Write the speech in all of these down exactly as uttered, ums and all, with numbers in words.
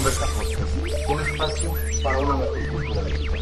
Conversa Podcast, un espacio para una mejor cultura digital.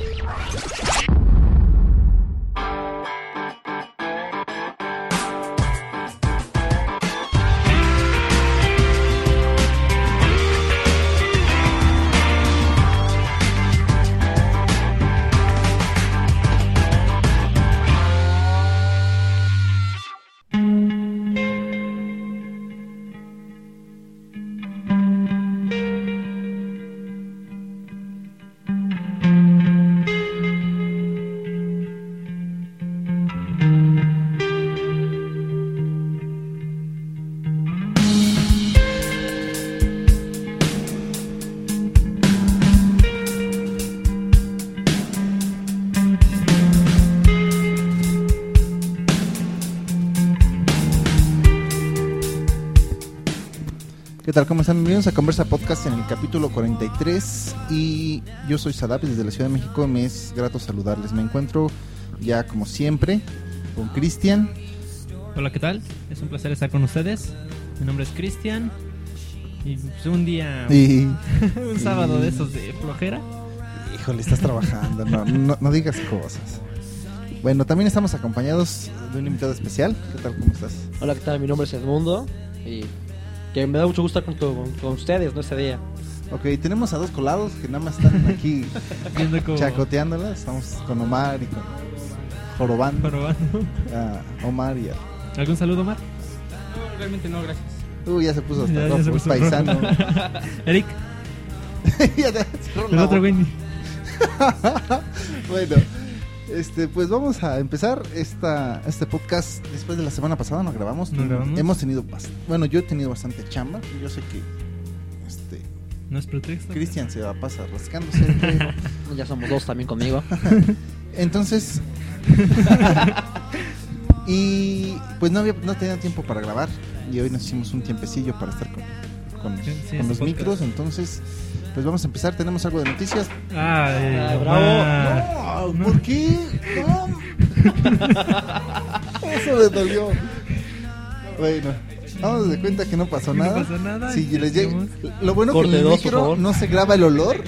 ¿Qué tal? ¿Cómo están? Bienvenidos a Conversa Podcast en el capítulo cuarenta y tres y yo soy Sadap desde la Ciudad de México. Me es grato saludarles. Me encuentro ya como siempre con Cristian. Hola, ¿qué tal? Es un placer estar con ustedes. Mi nombre es Cristian y pues, un día, Y... un sábado de esos de flojera. Híjole, estás trabajando, no, no, no digas cosas. Bueno, también estamos acompañados de un invitado especial. ¿Qué tal? ¿Cómo estás? Hola, ¿qué tal? Mi nombre es Edmundo y que me da mucho gusto estar con, con, con ustedes, ¿no? Este día. Ok, tenemos a dos colados que nada más están aquí Viendo como chacoteándola. Estamos con Omar y con Jorobando. jorobando. A Omar y a... ¿Algún saludo, Omar? No, realmente no, gracias. Uy, ya se puso hasta Ya- ya rojo, se es puso paisano. Eric, Ya te cerró el la otro boca. Wendy. Bueno, este, pues vamos a empezar esta, este podcast. Después de la semana pasada no grabamos. No grabamos. Hemos tenido bast- bueno, yo he tenido bastante chamba. Yo sé que este No es pretexto. Cristian se va a pasar rascándose. pero- Ya somos dos también conmigo. Entonces y pues no había no tenía tiempo para grabar y hoy nos hicimos un tiempecillo para estar con, con, Sí, sí, con este los podcast. micros. Entonces pues vamos a empezar. Tenemos algo de noticias. Ay, Ah, bravo. No, ¿por qué? No. Eso me dolió. Bueno, vamos de cuenta que no pasó No nada. pasó nada, Si y les llega- seguimos. lo bueno Corte que en el dos, por micro favor. no se graba el olor.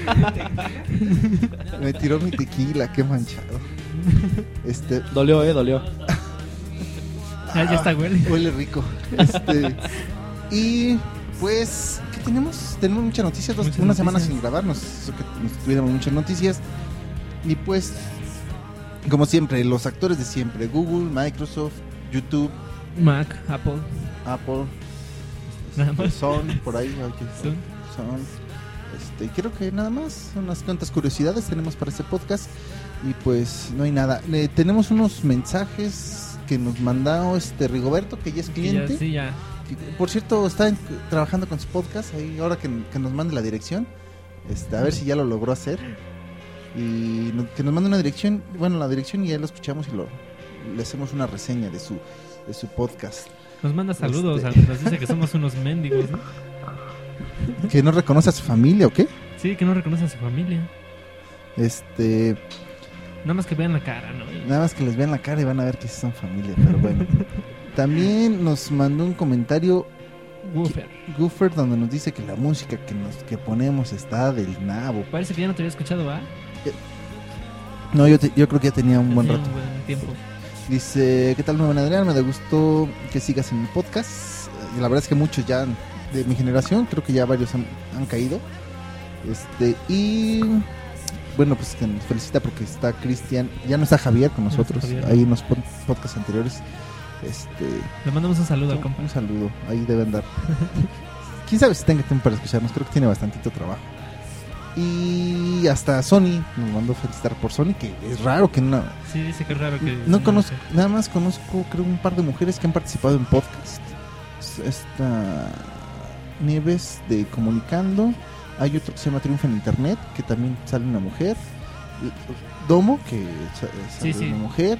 Me tiró mi tequila, qué manchado. Este, Dolió, eh, dolió. Ah, ya está, huele. huele rico. Este, y pues, ¿qué tenemos? Tenemos muchas noticias, dos, Muchas una semana noticias. sin grabar, nos hizo que nos tuviéramos muchas noticias. Y pues, como siempre, los actores de siempre, Google, Microsoft, YouTube, Mac, Apple, Apple, nada más. Son, por ahí, ay, que Son. Son. Este, creo que nada más, unas cuantas curiosidades tenemos para este podcast. Y pues no hay nada. Le, tenemos unos mensajes que nos mandó este Rigoberto, que ya es Que ya- cliente. sí, ya. Que, por cierto, está en- trabajando con su podcast. Ahí, ahora que, que nos mande la dirección, este, a ver si ya lo logró hacer. Y no- que nos mande una dirección, bueno, la dirección, y ya lo escuchamos y lo, le hacemos una reseña de su, de su podcast. Nos manda saludos, Este. nos dice que somos unos mendigos, ¿no? ¿Que no reconoce a su familia o qué? Sí, que no reconoce a su familia. Este, Nada más que vean la cara, ¿no? nada más que les vean la cara y van a ver que sí son familia, pero bueno. También nos mandó un comentario Woofer. Goofer donde nos dice que la música que nos que ponemos está del nabo. Parece que ya no te había escuchado, ¿va? No, yo, te- yo creo que ya tenía un buen Tenía rato. Un buen tiempo. Dice, ¿qué tal, nuevo Adrián? Me da gusto que sigas en mi podcast. Y la verdad es que muchos ya de mi generación, creo que ya varios han, han caído. Este, y bueno, pues que nos felicita porque está Cristian, ya no está Javier con No está nosotros, Javier. ahí en los pod- podcasts anteriores. Este, Le mandamos un saludo al compa. un saludo, ahí debe andar. Quién sabe si tenga tiempo para escucharnos, creo que tiene bastantito trabajo. Y hasta Sony nos mandó felicitar por Sony, que es raro que no. Sí, dice que es raro que... No conozco, nada más conozco, creo, un par de mujeres que han participado en podcast. Esta Nieves de Comunicando. Hay otro que se llama Triunfa en Internet, que también sale una mujer. Domo, que sa- sale Sí, sí. una mujer.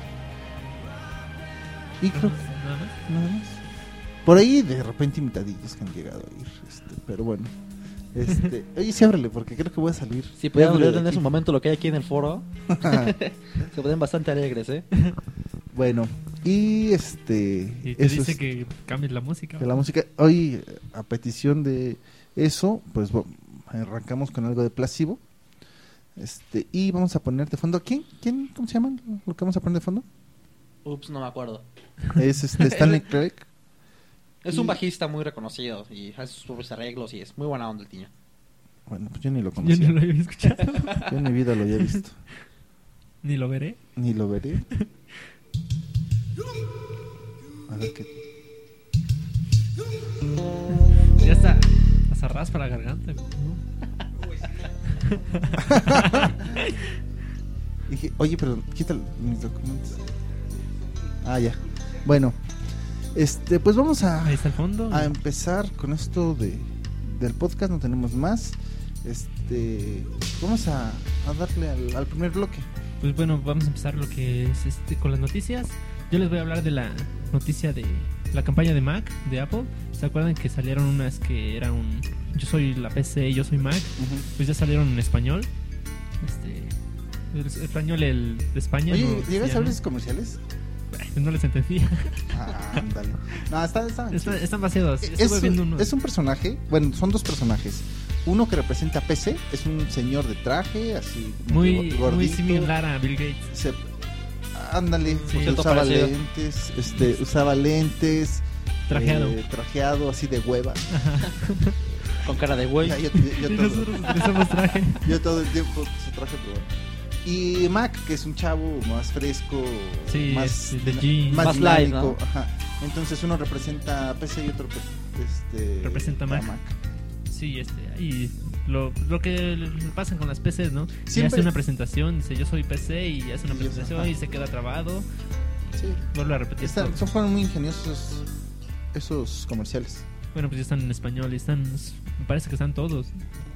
Y creo que Nada más. nada más. Por ahí de repente invitadillos que han llegado a ir. Este, pero bueno. Este, oye, sí, ábrele, porque creo que voy a salir. Si pudieran Ábrele ver de en aquí. ese momento lo que hay aquí en el foro, se ponen bastante alegres, ¿eh? Bueno, y este. Y te eso dice es- que cambies la música. de la música. Hoy, a petición de eso, pues bo- arrancamos con algo de placebo. Este, y vamos a poner de fondo. ¿Quién? ¿Quién? ¿Cómo se llama lo que vamos a poner de fondo? Ups, no me acuerdo. Es este Stanley Craig. Es Y- un bajista muy reconocido y hace sus propios arreglos y es muy buena onda el niño. Bueno, pues yo ni lo Yo conocía. no lo había escuchado. Yo en mi vida lo había visto. Ni lo veré. Ni lo veré. A ver qué. Ya está. Hasta raspa la garganta. ¿No? Dije, oye, pero quita mis documentos. Ah, ya. Bueno, este, pues vamos a, Ahí está el fondo. a empezar con esto de del podcast. No tenemos más. Este, vamos a, a darle al, al primer bloque. Pues bueno, vamos a empezar lo que es este con las noticias. Yo les voy a hablar de la noticia de la campaña de Mac, de Apple. ¿Se acuerdan que salieron unas que era un yo soy la P C, yo soy Mac? Uh-huh. Pues ya salieron en español. Este el español el de España. Oye, no, ¿llegas ya a ver no. esos comerciales? No les entendía. Ah, ándale. No, está, está Están, están vaciados. es, Estuve viendo un, uno. es un personaje, bueno, son dos personajes. Uno que representa a P C, es un señor de traje, así muy, gordito. muy similar a Bill Gates. Se, ándale, Sí. porque Cierto usaba parecido. lentes, este, usaba lentes, Trajeado. eh, trajeado así de hueva. Con cara de güey. Ya, yo, yo- yo Y todo, nosotros utilizamos traje. yo todo el tiempo se traje, pero bueno. Y Mac, que es un chavo más fresco, Sí, más, es de dina- jeans. más Más light, dinámico, ¿no? ajá. Entonces uno representa a P C y otro este, Representa a Mac. Sí, este, y lo, lo que le pasan con las P Cs, ¿no? Y Siempre- hace una presentación, dice yo soy P C y hace una Y eso, presentación ajá. y se queda trabado, Sí. vuelve a repetir Están, todo. son fueron muy ingeniosos esos, esos comerciales. Bueno, pues ya están en español y están, me parece que están todos.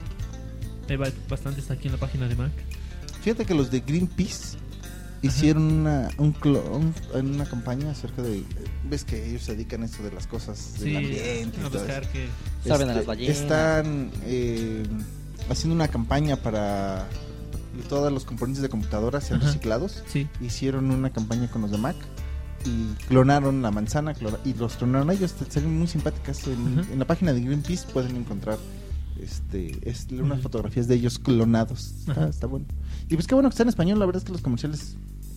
Hay ba- bastantes aquí en la página de Mac. Fíjate que los de Greenpeace hicieron una, un clon en una campaña acerca de... Ves que ellos se dedican a esto de las cosas del Sí, ambiente y a todo buscar eso. que... Saben a Este, las ballenas. Están eh, haciendo una campaña para que todos los componentes de computadoras sean Ajá. reciclados. Sí, Hicieron una campaña con los de Mac y clonaron la manzana clora- y los clonaron ellos. Te salen muy simpáticas. En, Ajá. en la página de Greenpeace pueden encontrar este es, unas Ujú. fotografías de ellos clonados. Está, Ajá. está bueno. Y pues qué bueno que está en español. La verdad es que los comerciales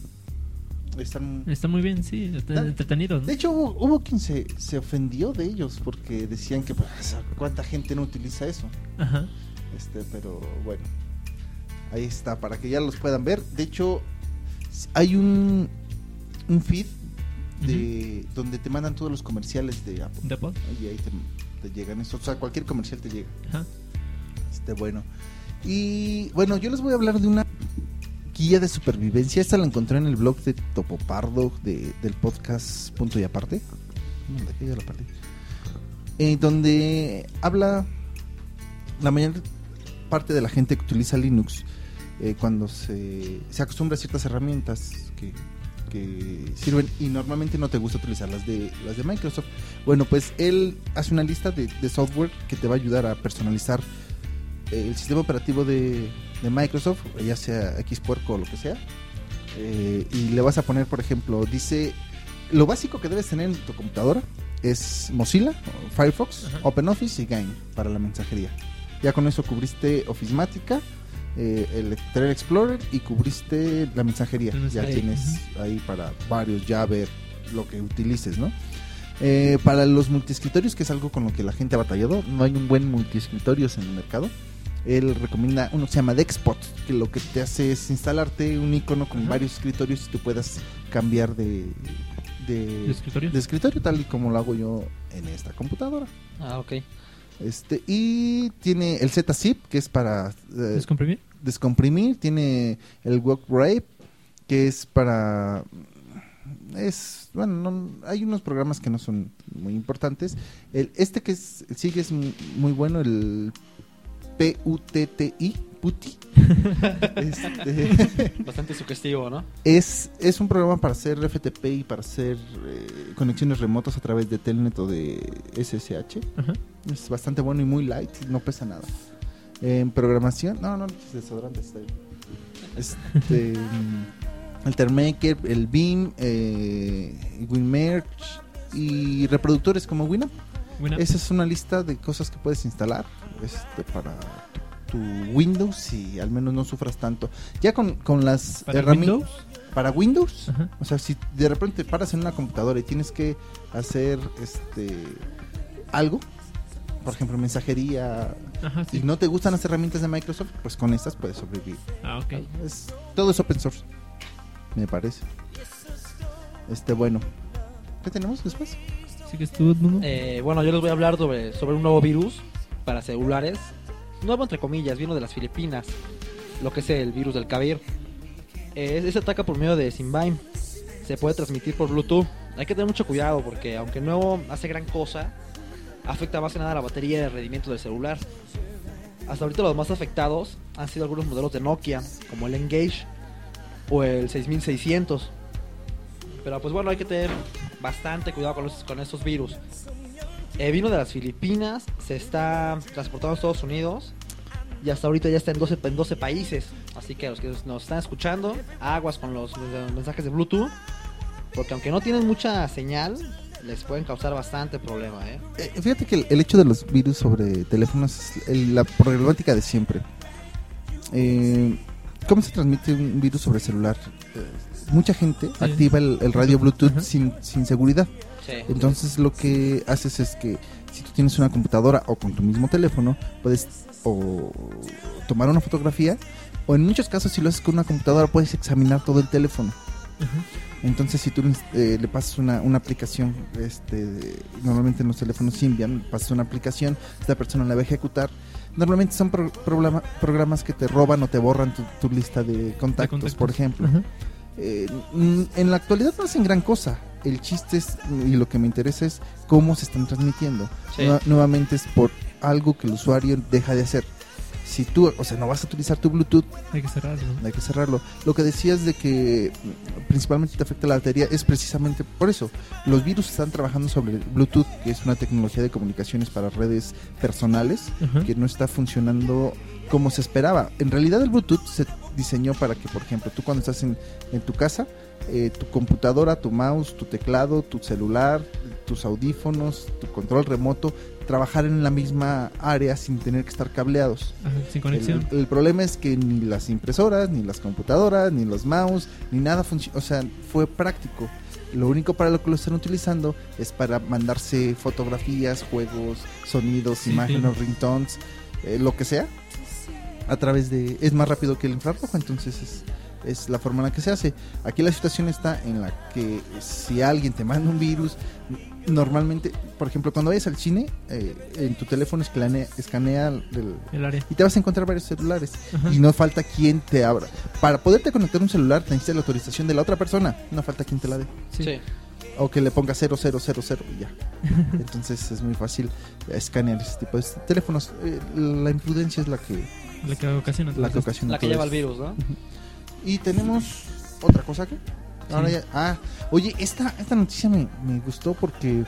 están... está muy bien, sí, están Da- entretenidos, ¿no? De hecho, hubo, hubo quien se, se ofendió de ellos porque decían que pues, cuánta gente no utiliza eso. Ajá. Este, pero bueno, ahí está, para que ya los puedan ver. De hecho, s- hay un, un feed de donde te mandan todos los comerciales de Apple. ¿De Apple? Y ahí te, te llegan esos, o sea, cualquier comercial te llega. Ajá. Este, bueno. Y bueno, yo les voy a hablar de una guía de supervivencia. Esta la encontré en el blog de Topo Pardo de, del podcast Punto y Aparte. No, de aquí ya la perdí. Eh, donde habla la mayor parte de la gente que utiliza Linux eh, cuando se, se acostumbra a ciertas herramientas que, que sirven y normalmente no te gusta utilizar las de, las de Microsoft. Bueno, pues él hace una lista de, de software que te va a ayudar a personalizar eh, el sistema operativo de, de Microsoft, ya sea Xpuerco o lo que sea. Eh, y le vas a poner, por ejemplo, dice, lo básico que debes tener en tu computadora es Mozilla, Firefox, Ajá. OpenOffice y Game para la mensajería. Ya con eso cubriste Officemática, eh, el Internet Explorer y cubriste la mensajería. La Ya mensajería. tienes ahí para varios Java, lo que utilices, ¿no? Eh, para los multiescritorios, que es algo con lo que la gente ha batallado, no hay un buen multiescritorios en el mercado. Él recomienda uno que se llama Dexpot, que lo que te hace es instalarte un icono con Ajá. varios escritorios y tú puedas cambiar de, de, ¿De escritorio? de escritorio, tal y como lo hago yo en esta computadora. Ah, ok. Este, y tiene el Z-Zip, que es para eh, ¿Descomprimir? descomprimir. Tiene el WordRap, que es para... Es, bueno, no- hay unos programas que no son muy importantes. El, este que es, sigue es muy, muy bueno, el P U T T I, Putty. Este, Bastante sugestivo, ¿no? es, es un programa para hacer F T P y para hacer eh, conexiones remotas a través de Telnet o de S S H. Ajá. Es bastante bueno y muy light, no pesa nada. En programación, no, no, es desodorante, está bien. Este, mm, el Termaker, el Beam, eh, WinMerge y reproductores como Winamp. Buena. Esa es una lista de cosas que puedes instalar este, para tu tu Windows y al menos no sufras tanto. Ya con, con las ¿Para herramientas Windows? para Windows, Ajá. o sea, si de repente paras en una computadora y tienes que hacer este algo, por ejemplo, mensajería, Ajá, sí. y no te gustan las herramientas de Microsoft, pues con estas puedes sobrevivir. Ah, ok. Es, todo es open source, me parece. Este, bueno, ¿qué tenemos después? ¿Sigues tú, Nuno? Eh, bueno, yo les voy a hablar sobre, sobre un nuevo virus para celulares. Nuevo entre comillas, vino de las Filipinas. Lo que es el virus del Kabir. Eh, ese ataca por medio de Symbian. Se puede transmitir por Bluetooth. Hay que tener mucho cuidado porque aunque no hace gran cosa, afecta más que nada la batería y el rendimiento del celular. Hasta ahorita los más afectados han sido algunos modelos de Nokia, como el Engage o el seis mil seiscientos. Pero pues bueno, hay que tener bastante cuidado con, los, con estos virus. Eh, vino de las Filipinas, se está transportando a Estados Unidos y hasta ahorita ya está en doce, en doce países. Así que los que nos están escuchando, aguas con los, los mensajes de Bluetooth, porque aunque no tienen mucha señal, les pueden causar bastante problema, ¿eh? Eh, fíjate que el, el hecho de los virus sobre teléfonos es el- la problemática de siempre. Eh, ¿Cómo se transmite un virus sobre celular? Eh, mucha gente Sí. activa el, el radio Bluetooth Ajá. sin, sin seguridad. Sí. Entonces lo que haces es que si tú tienes una computadora o con tu mismo teléfono, puedes o tomar una fotografía, o en muchos casos si lo haces con una computadora puedes examinar todo el teléfono. Ajá. Entonces si tú eh, le pasas una, una aplicación, este, normalmente en los teléfonos Symbian, pasas una aplicación, esta persona la va a ejecutar. Normalmente son pro- programa- programas que te roban o te borran tu, tu lista de contactos, contactos. por ejemplo. Ajá. Eh, mm, en la actualidad no hacen gran cosa. El chiste es, y lo que me interesa es cómo se están transmitiendo. Sí. Nueva- nuevamente es por algo que el usuario deja de hacer. Si tú, o sea, no vas a utilizar tu Bluetooth, Hay que cerrarlo. hay que cerrarlo. Lo que decías de que mm, principalmente te afecta la batería es precisamente por eso. Los virus están trabajando sobre Bluetooth, que es una tecnología de comunicaciones para redes personales, Ajá. que no está funcionando como se esperaba. En realidad el Bluetooth se diseñó para que, por ejemplo, tú cuando estás en, en tu casa, eh, tu computadora, tu mouse, tu teclado, tu celular, tus audífonos, tu control remoto, trabajar en la misma área sin tener que estar cableados. Ajá, sin conexión. El, el problema es que ni las impresoras, ni las computadoras, ni los mouse, ni nada funcionó. O sea, fue práctico. Lo único para lo que lo están utilizando es para mandarse fotografías, juegos, sonidos, Sí, imágenes, sí. ringtones, eh, lo que sea, a través de... Es más rápido que el infrarrojo, entonces es, es la forma en la que se hace. Aquí la situación está en la que si alguien te manda un virus, normalmente, por ejemplo, cuando vayas al cine, eh, en tu teléfono escanea, escanea el, El área. y te vas a encontrar varios celulares. Ajá. Y no falta quien te abra. Para poderte conectar un celular necesitas la autorización de la otra persona. No falta quien te la dé. Sí. Sí. O que le ponga cero cero cero cero y ya. Entonces es muy fácil escanear ese tipo de teléfonos. Eh, la imprudencia es la que, La que ocasiona. la que entonces. ocasiona La que todo lleva el eso. virus, ¿no? Y tenemos otra cosa que... Ahora Sí. ya, ah, oye, esta, esta noticia me, me gustó porque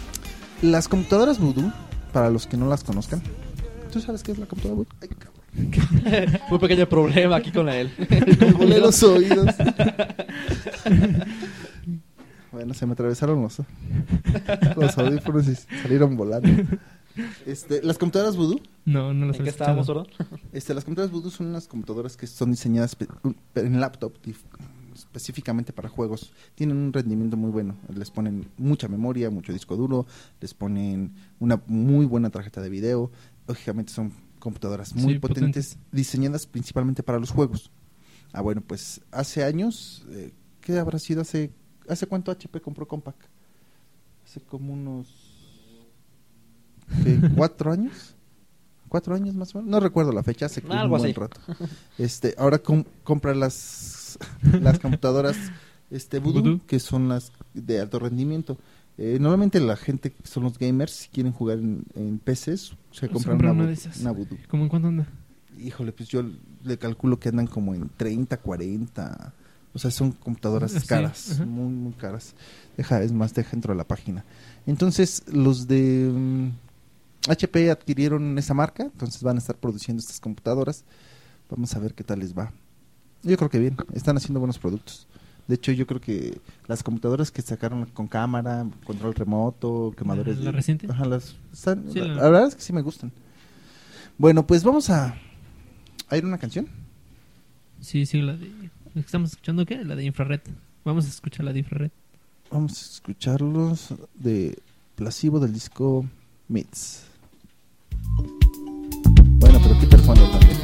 las computadoras Voodoo, para los que no las conozcan, ¿tú sabes qué es la computadora Voodoo? Ay, cabrón. Muy pequeño problema aquí con él. Me volé los oídos. Bueno, se me atravesaron los, los audífonos y salieron volando. Este, las computadoras Voodoo, No, no las ¿En he qué estábamos, escuchado. verdad? este, las computadoras Voodoo son unas computadoras que son diseñadas espe- en laptop dif- específicamente para juegos. Tienen un rendimiento muy bueno. Les ponen mucha memoria, mucho disco duro, les ponen una muy buena tarjeta de video. Lógicamente son computadoras muy Sí, potentes, potentes. diseñadas principalmente para los juegos. Ah, bueno, pues hace años, eh, ¿qué habrá sido? ¿Hace, ¿Hace cuánto H P compró Compaq? Hace como unos... ¿qué? ¿Cuatro años? ¿Cuatro años más o menos? No recuerdo la fecha, hace como Algo un buen así. rato. Este, ahora com- compra las, las computadoras este, Voodoo, Voodoo. que son las de alto rendimiento. Eh, normalmente la gente que son los gamers, si quieren jugar en, en P Cs, se compran compran una, una de Voodoo- esas. una Voodoo. ¿Cómo en cuánto anda? Híjole, pues yo le calculo que andan como en treinta, cuarenta. O sea, son computadoras Sí, caras, ajá. muy, muy caras. Deja, es más, deja dentro de la página. Entonces, los de mm, H P adquirieron esa marca, entonces van a estar produciendo estas computadoras. Vamos a ver qué tal les va. Yo creo que bien, están haciendo buenos productos. De hecho, yo creo que las computadoras que sacaron con cámara, control remoto, quemadores... ¿La de- reciente? Ajá, las, están, Sí, la, la- la verdad es que sí me gustan. Bueno, pues vamos a ¿Hay una canción? Sí, sí, la de... ¿Estamos escuchando qué? La de Infrared. Vamos a escuchar la de Infrared. Vamos a escucharlos de Placebo del disco Meets. Bueno, pero quita el fondo también.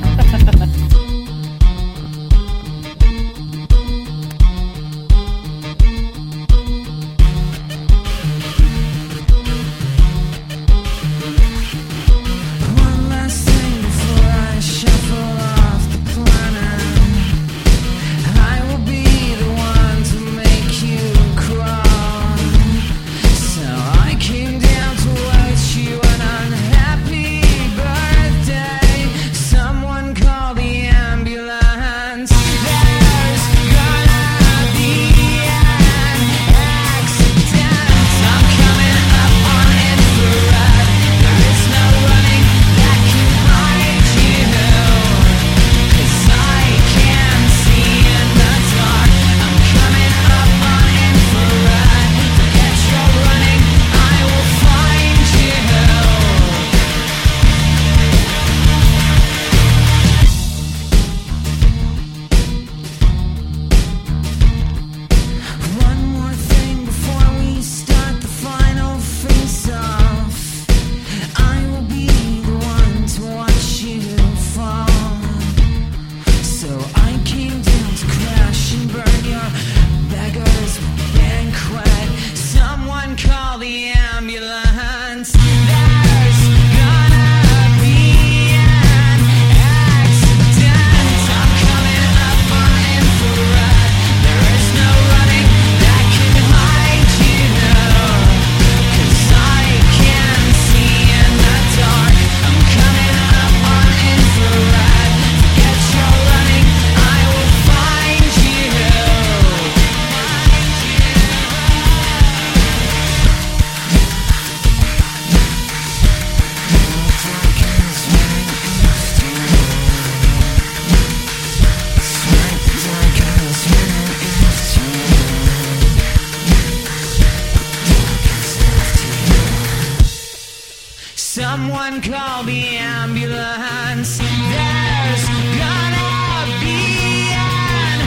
Someone call the ambulance. There's gonna be an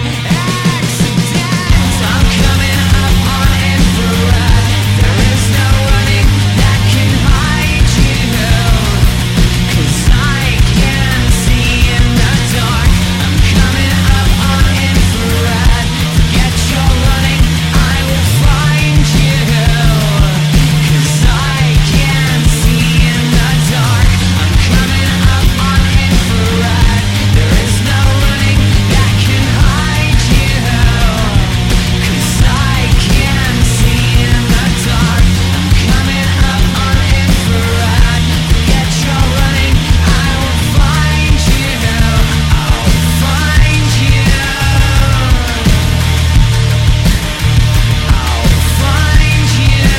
accident. I'm coming up on infrared. There is no running that can hide you, 'cause I can see in the dark. I'm coming up on infrared. Forget your running, I will find you, 'cause I can see in the dark. I'm coming up on infrared. There is no running that can hide you, 'cause I can see in the dark. I'm coming up on infrared. Forget your running, I will find you. I'll find you. I'll find you.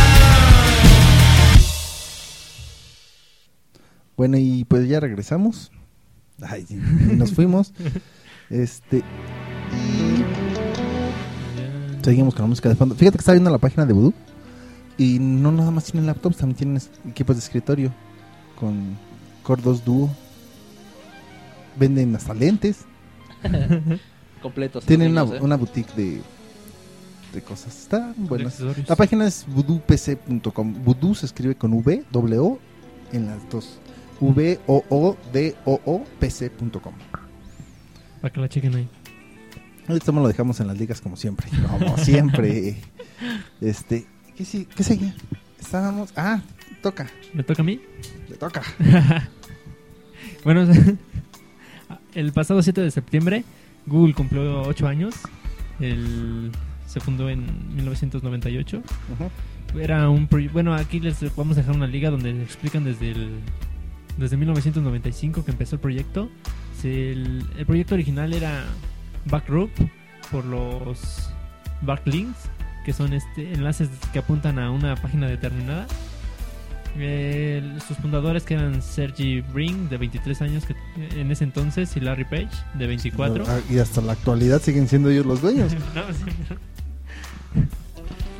Bueno, y pues ya regresamos. Ay, sí, y nos fuimos. Este. Y Ya. seguimos con la música de fondo. Fíjate que estaba viendo la página de Voodoo. Y no nada más tienen laptops, también tienen es- equipos de escritorio. Con Core dos Duo. Venden hasta lentes. Completos. Tienen una, amigos, ¿eh? una boutique de, de cosas. Está De buenas. accesorios. La página es voodoo p c punto com. Voodoo se escribe con V, doble O en las dos. V O O D O O P C punto com. Para que la chequen ahí. Ahorita lo dejamos en las ligas como siempre. Como siempre. Este, ¿qué, sí, ¿qué seguía? Estábamos. Ah, toca. ¿Me toca a mí? Le toca. Bueno, el pasado siete de septiembre Google cumplió ocho años. El, se fundó en mil novecientos noventa y ocho. Ujú. Era un proye- bueno, aquí les vamos a dejar una liga donde explican desde el desde mil novecientos noventa y cinco que empezó el proyecto. Se- el, el proyecto original era Backroop por los backlinks, que son este enlaces que apuntan a una página determinada. El- sus fundadores, que eran Sergey Brin, de veintitrés años que, en ese entonces, y Larry Page, de veinticuatro. Ah, y hasta la actualidad siguen siendo ellos los dueños. No, sí, pero-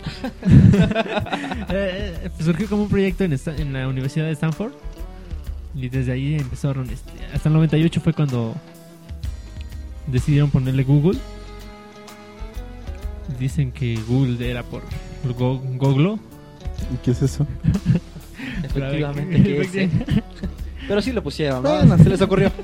Eh, eh, surgió como un proyecto en, esta- en la Universidad de Stanford. Y desde ahí empezaron, este, hasta el noventa y ocho fue cuando decidieron ponerle Google. Dicen que Google era por Go- Goglo. ¿Y qué es eso? Efectivamente que ese. Pero sí lo pusieron, ¿no? Bueno. Se les ocurrió.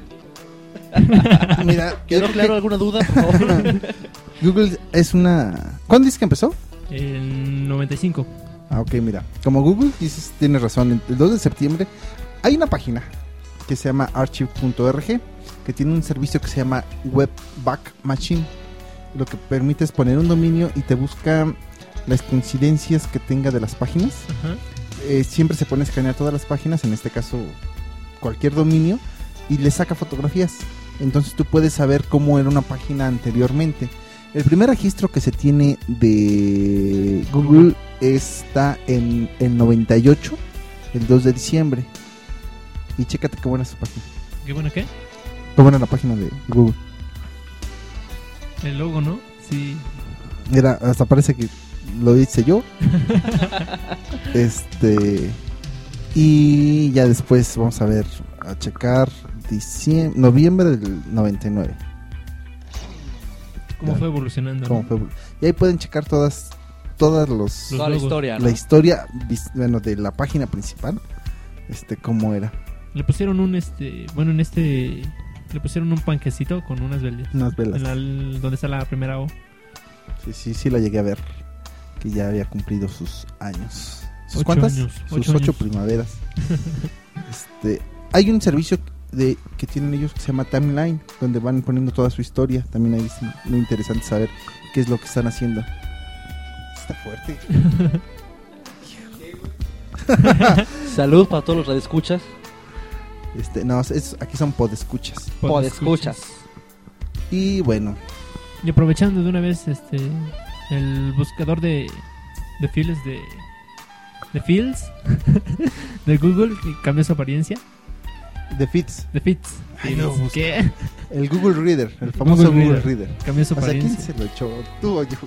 Mira, ¿Quedó creo claro que alguna duda, por favor? Google es una... ¿Cuándo dices que empezó? En noventa y cinco. Ah, ok, mira. Como Google, dices, tienes razón. El dos de septiembre hay una página que se llama archive punto org que tiene un servicio que se llama Webback Machine. Lo que permite es poner un dominio y te busca las coincidencias que tenga de las páginas. Ajá. Eh, siempre se pone a escanear todas las páginas, en este caso cualquier dominio, y le saca fotografías. Entonces tú puedes saber cómo era una página anteriormente. El primer registro que se tiene de Google está en el noventa y ocho, el dos de diciembre. Y chécate cómo era su página. ¿Qué bueno qué? Cómo era la página de Google. El logo, ¿no? Sí. Era, hasta parece que lo hice yo. Este. Y ya después vamos a ver, a checar diciembre, noviembre del noventa y nueve. ¿Cómo Ya. fue evolucionando? Cómo ¿no? fue. Y ahí pueden checar todas, todas los, Los Toda la logos. historia, ¿no? la historia, vis- bueno, de la página principal, este, cómo era. Le pusieron un, este, bueno, en este, le pusieron un panquecito con unas velas. Unas velas. En la, el- donde está la primera O. Sí, sí, sí la llegué a ver, que ya había cumplido sus años. ¿Sus Ocho cuántas? años, Sus ocho ocho años. primaveras. Este, hay un servicio de que tienen ellos que se llama Timeline, donde van poniendo toda su historia. También ahí es muy interesante saber qué es lo que están haciendo. Está fuerte. Salud para todos los radioescuchas. Este, no, es, aquí son podescuchas. Podescuchas. Y bueno, Y aprovechando de una vez, este, el buscador de, de fields de, de fields de Google que cambió su apariencia. The Fits, De Fits. Ay, Fields, no, busca. ¿qué? el Google Reader, el famoso Google Google, Reader. Reader. Cambió su O sea, ¿quién apariencia. se lo echó? ¿Tú o yo?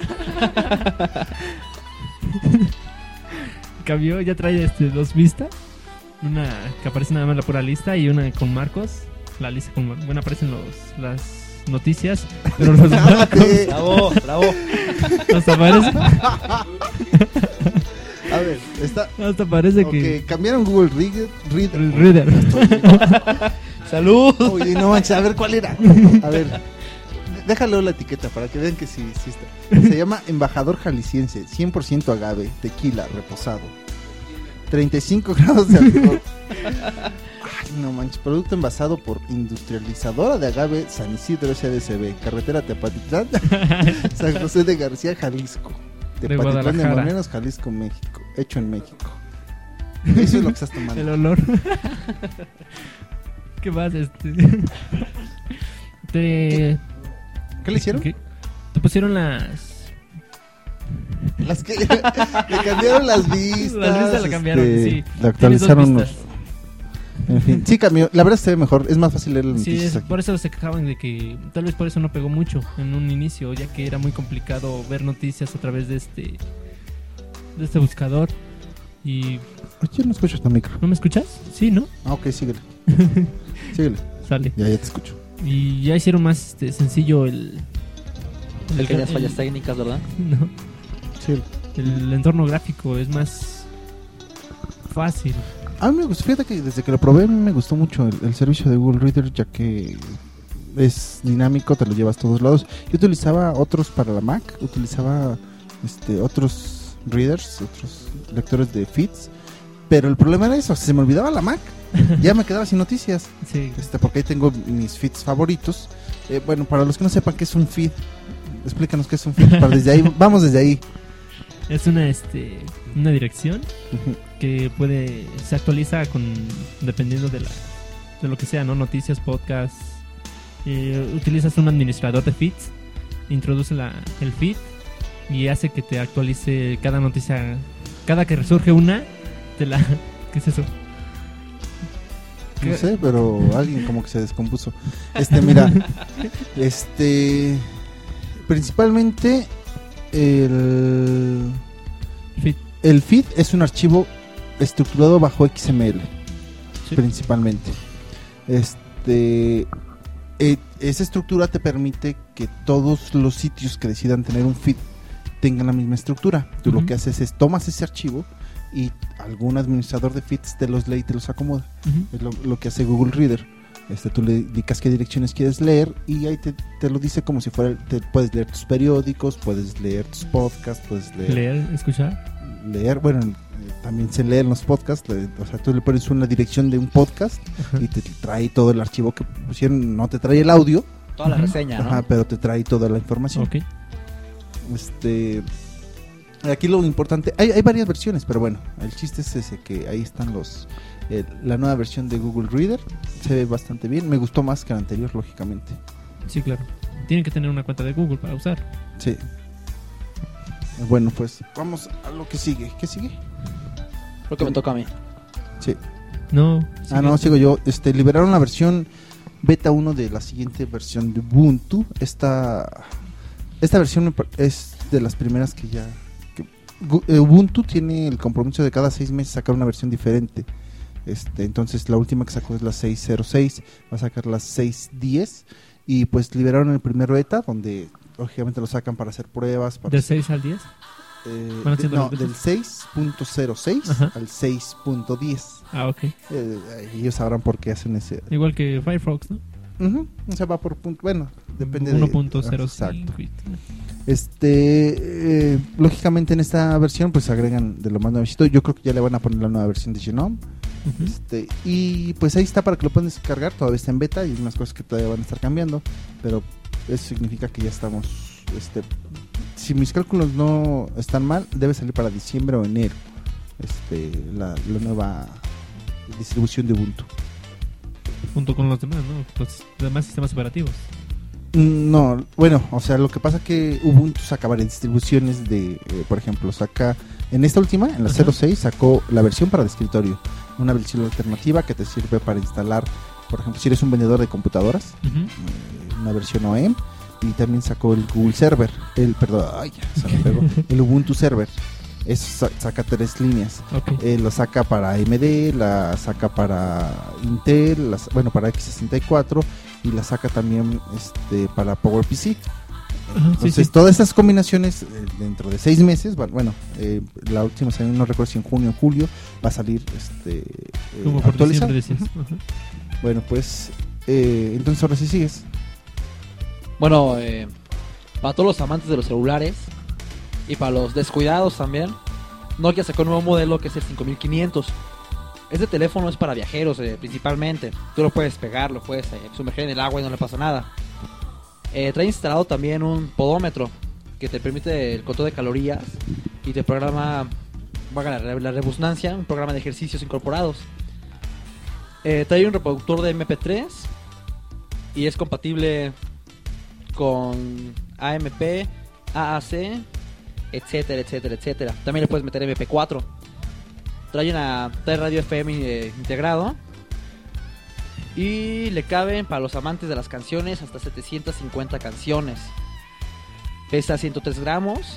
Cambió, ya trae este, dos vistas. Una que aparece nada más la pura lista y una con marcos. La lista con mar- bueno, aparecen los, las noticias, pero los marcos Cállate. Bravo, bravo. hasta parece, A ver, está... hasta parece Ok, que cambiaron Google Reader. Reader. Reader. Salud. Oye, no manches, a ver cuál era. A ver, déjalo la etiqueta para que vean que sí, sí está. Se llama Embajador Jalisciense, cien por ciento agave, tequila, reposado. treinta y cinco grados de alcohol. Ay, no manches, producto envasado por Industrializadora de Agave San Isidro S D C B, carretera Tepatitlán, San José de García, Jalisco. De Tepatitlán de Guadalajara. Morelos, Jalisco, México. Hecho en México. Eso es lo que estás tomando. El olor. ¿Qué más? Este? Te, ¿Qué le hicieron? ¿qué? Te pusieron las. Las que le cambiaron las vistas. Las vistas la cambiaron, este, sí. La actualizaron. Tienes dos los- En fin, sí cambió. La verdad se ve mejor. Es más fácil leer las Sí, noticias es- aquí. por eso se quejaban de que tal vez por eso no pegó mucho en un inicio, ya que era muy complicado ver noticias a través de este de este buscador. Y Oye, no escucho tu micro. ¿no me escuchas? Sí, ¿no? Ah, ok, síguele. Síguele. Sale. Ya, ya te escucho. Y ya hicieron más este, sencillo el El que el- las fallas técnicas, ¿verdad? no, Síguele. el entorno gráfico es más fácil. A mí me gustó. Fíjate que desde que lo probé, a mí me gustó mucho el, el servicio de Google Reader, ya que es dinámico, te lo llevas a todos lados. Yo utilizaba otros para la Mac, utilizaba este otros readers, otros lectores de feeds, pero el problema era eso, se me olvidaba la Mac, ya me quedaba sin noticias. Sí. Este, porque ahí tengo mis feeds favoritos. Eh, bueno, para los que no sepan qué es un feed, explícanos qué es un feed. Para desde ahí, vamos desde ahí. Es una este una dirección Ujú. que puede se actualiza con dependiendo de la de lo que sea, ¿no? Noticias, podcasts. Eh, utilizas un administrador de feeds, introduce la, el feed y hace que te actualice cada noticia, cada que resurge una, te la ¿qué es eso? No sé, pero alguien como que se descompuso. Este, mira, este, principalmente el Feed. el feed es un archivo estructurado bajo X M L. Sí. principalmente. Este, eh, esa estructura te permite que todos los sitios que decidan tener un feed tengan la misma estructura. Tú Ujú. lo que haces es tomas ese archivo y algún administrador de feeds te los lee y te los acomoda. Ujú. Es lo, lo que hace Google Reader. Este, tú le indicas qué direcciones quieres leer y ahí te, te lo dice como si fuera, te puedes leer tus periódicos, puedes leer tus podcasts, puedes leer, Leer, escuchar. leer bueno, eh, también se leen los podcasts, le- o sea, tú le pones una dirección de un podcast Ajá. y te trae todo el archivo que pusieron, no te trae el audio, Toda la Ujú. reseña, ¿no? ajá, pero te trae toda la información. Ok. Este, aquí lo importante, hay, hay varias versiones, pero bueno, el chiste es ese, que ahí están los, eh, la nueva versión de Google Reader, se ve bastante bien, me gustó más que la anterior, lógicamente. Sí, claro. Tienen que tener una cuenta de Google para usar. Sí. Bueno, pues vamos a lo que sigue. ¿Qué sigue? Creo que me toca a mí. Sí. No. Ah, no, sigo yo. Este, liberaron la versión beta uno de la siguiente versión de Ubuntu. Esta, esta versión me par- es de las primeras que ya... que- Gu- eh, Ubuntu tiene el compromiso de cada seis meses sacar una versión diferente. Este, entonces la última que sacó es la seis cero seis, va a sacar la seis diez y pues liberaron el primer beta donde lógicamente lo sacan para hacer pruebas. Para ¿Del seis al diez? Eh, ¿Van de- haciendo no, los betas? del seis punto cero seis Ajá. al seis punto diez. Ah, ok. Eh, ellos sabrán por qué hacen ese. Igual que Firefox, ¿no? Ujú, o sea, va por punto. Bueno, depende de. uno punto cero Exacto. cinco. Este, eh, lógicamente en esta versión, pues agregan de lo más nuevecito. Yo creo que ya le van a poner la nueva versión de Genome. Ujú. Este, y pues ahí está para que lo puedan descargar. Todavía está en beta y hay unas cosas que todavía van a estar cambiando. Pero eso significa que ya estamos. Este, si mis cálculos no están mal, debe salir para diciembre o enero. Este, la, la nueva distribución de Ubuntu. Junto con los demás, ¿no? Los demás sistemas operativos. Mm, No, bueno, o sea, lo que pasa que Ubuntu saca varias distribuciones de, eh, por ejemplo, saca en esta última, en la Ajá. cero seis, sacó la versión para el escritorio, una versión alternativa que te sirve para instalar, por ejemplo, si eres un vendedor de computadoras, Ujú. eh, una versión O E M, y también sacó el Google Server, el, perdón, ay, ya, se me pegó, el Ubuntu Server, eso sa- saca tres líneas. Ok. Eh, lo saca para A M D, la saca para Intel, las- bueno, para equis sesenta y cuatro y la saca también este para PowerPC. Ajá, sí, Entonces, sí. todas estas combinaciones eh, dentro de seis meses, van- bueno, eh, la última salió, no recuerdo si en junio o julio, va a salir este eh, Como por actualizado. diciembre decías. Ajá. Bueno, pues eh, entonces ahora sí sigues. Bueno, eh, para todos los amantes de los celulares y para los descuidados también, Nokia sacó un nuevo modelo que es el cinco mil quinientos. Este teléfono es para viajeros eh, principalmente. Tú lo puedes pegar, lo puedes eh, sumergir en el agua y no le pasa nada. Eh, trae instalado también un podómetro que te permite el control de calorías y te programa, valga la, re- la redundancia, un programa de ejercicios incorporados. Eh, trae un reproductor de eme pe tres y es compatible con A M P, A A C, etcétera, etcétera, etcétera. También le puedes meter eme pe cuatro. Trae una trae radio efe eme eh, integrado y le caben para los amantes de las canciones hasta setecientas cincuenta canciones. Pesa ciento tres gramos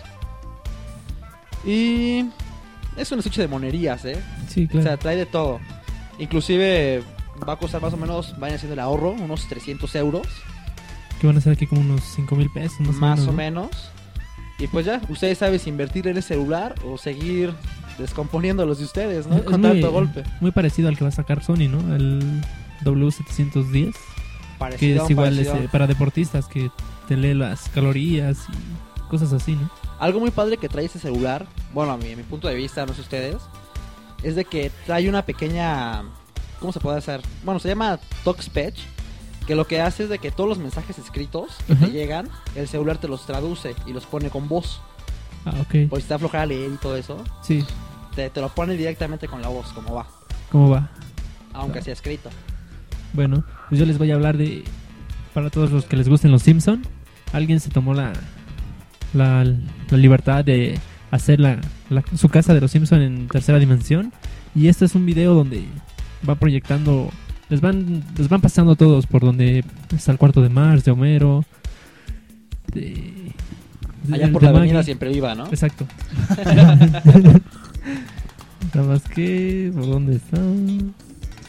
y es un estuche de monerías, ¿eh? Sí, O claro. sea, trae de todo. Inclusive va a costar más o menos, vayan haciendo el ahorro, unos trescientos euros. Que van a ser aquí como unos cinco mil pesos. Más, Más o ¿no? menos. Y pues ya, ustedes saben si invertir en el celular o seguir descomponiéndolos de ustedes, ¿no? Es Con muy- tanto golpe. Muy parecido al que va a sacar Sony, ¿no? El doble u setecientos diez. Que Parecido, es igual parecido. ese, para deportistas, que te lee las calorías y cosas así, ¿no? Algo muy padre que trae este celular, bueno, a mi, a mi punto de vista, no sé ustedes, es de que trae una pequeña... ¿Cómo se puede hacer? Bueno, se llama TalkSpeech, que lo que hace es de que todos los mensajes escritos que Ajá. te llegan, el celular te los traduce y los pone con voz. Ah, ok. Por si está flojera leer y todo eso, Sí, te, te lo pone directamente con la voz, como va, ¿cómo va? aunque Claro. sea escrito. Bueno, pues yo les voy a hablar de... Para todos los que les gusten los Simpson, alguien se tomó la, la, la libertad de hacer la, la- su casa de los Simpson en tercera dimensión. Y este es un video donde va proyectando... Les van, les van pasando todos por donde está el cuarto de Marge, de Homero, de... de- Allá por de la avenida Maggie. siempre viva, ¿no? Exacto. Nada más que... ¿Por dónde está?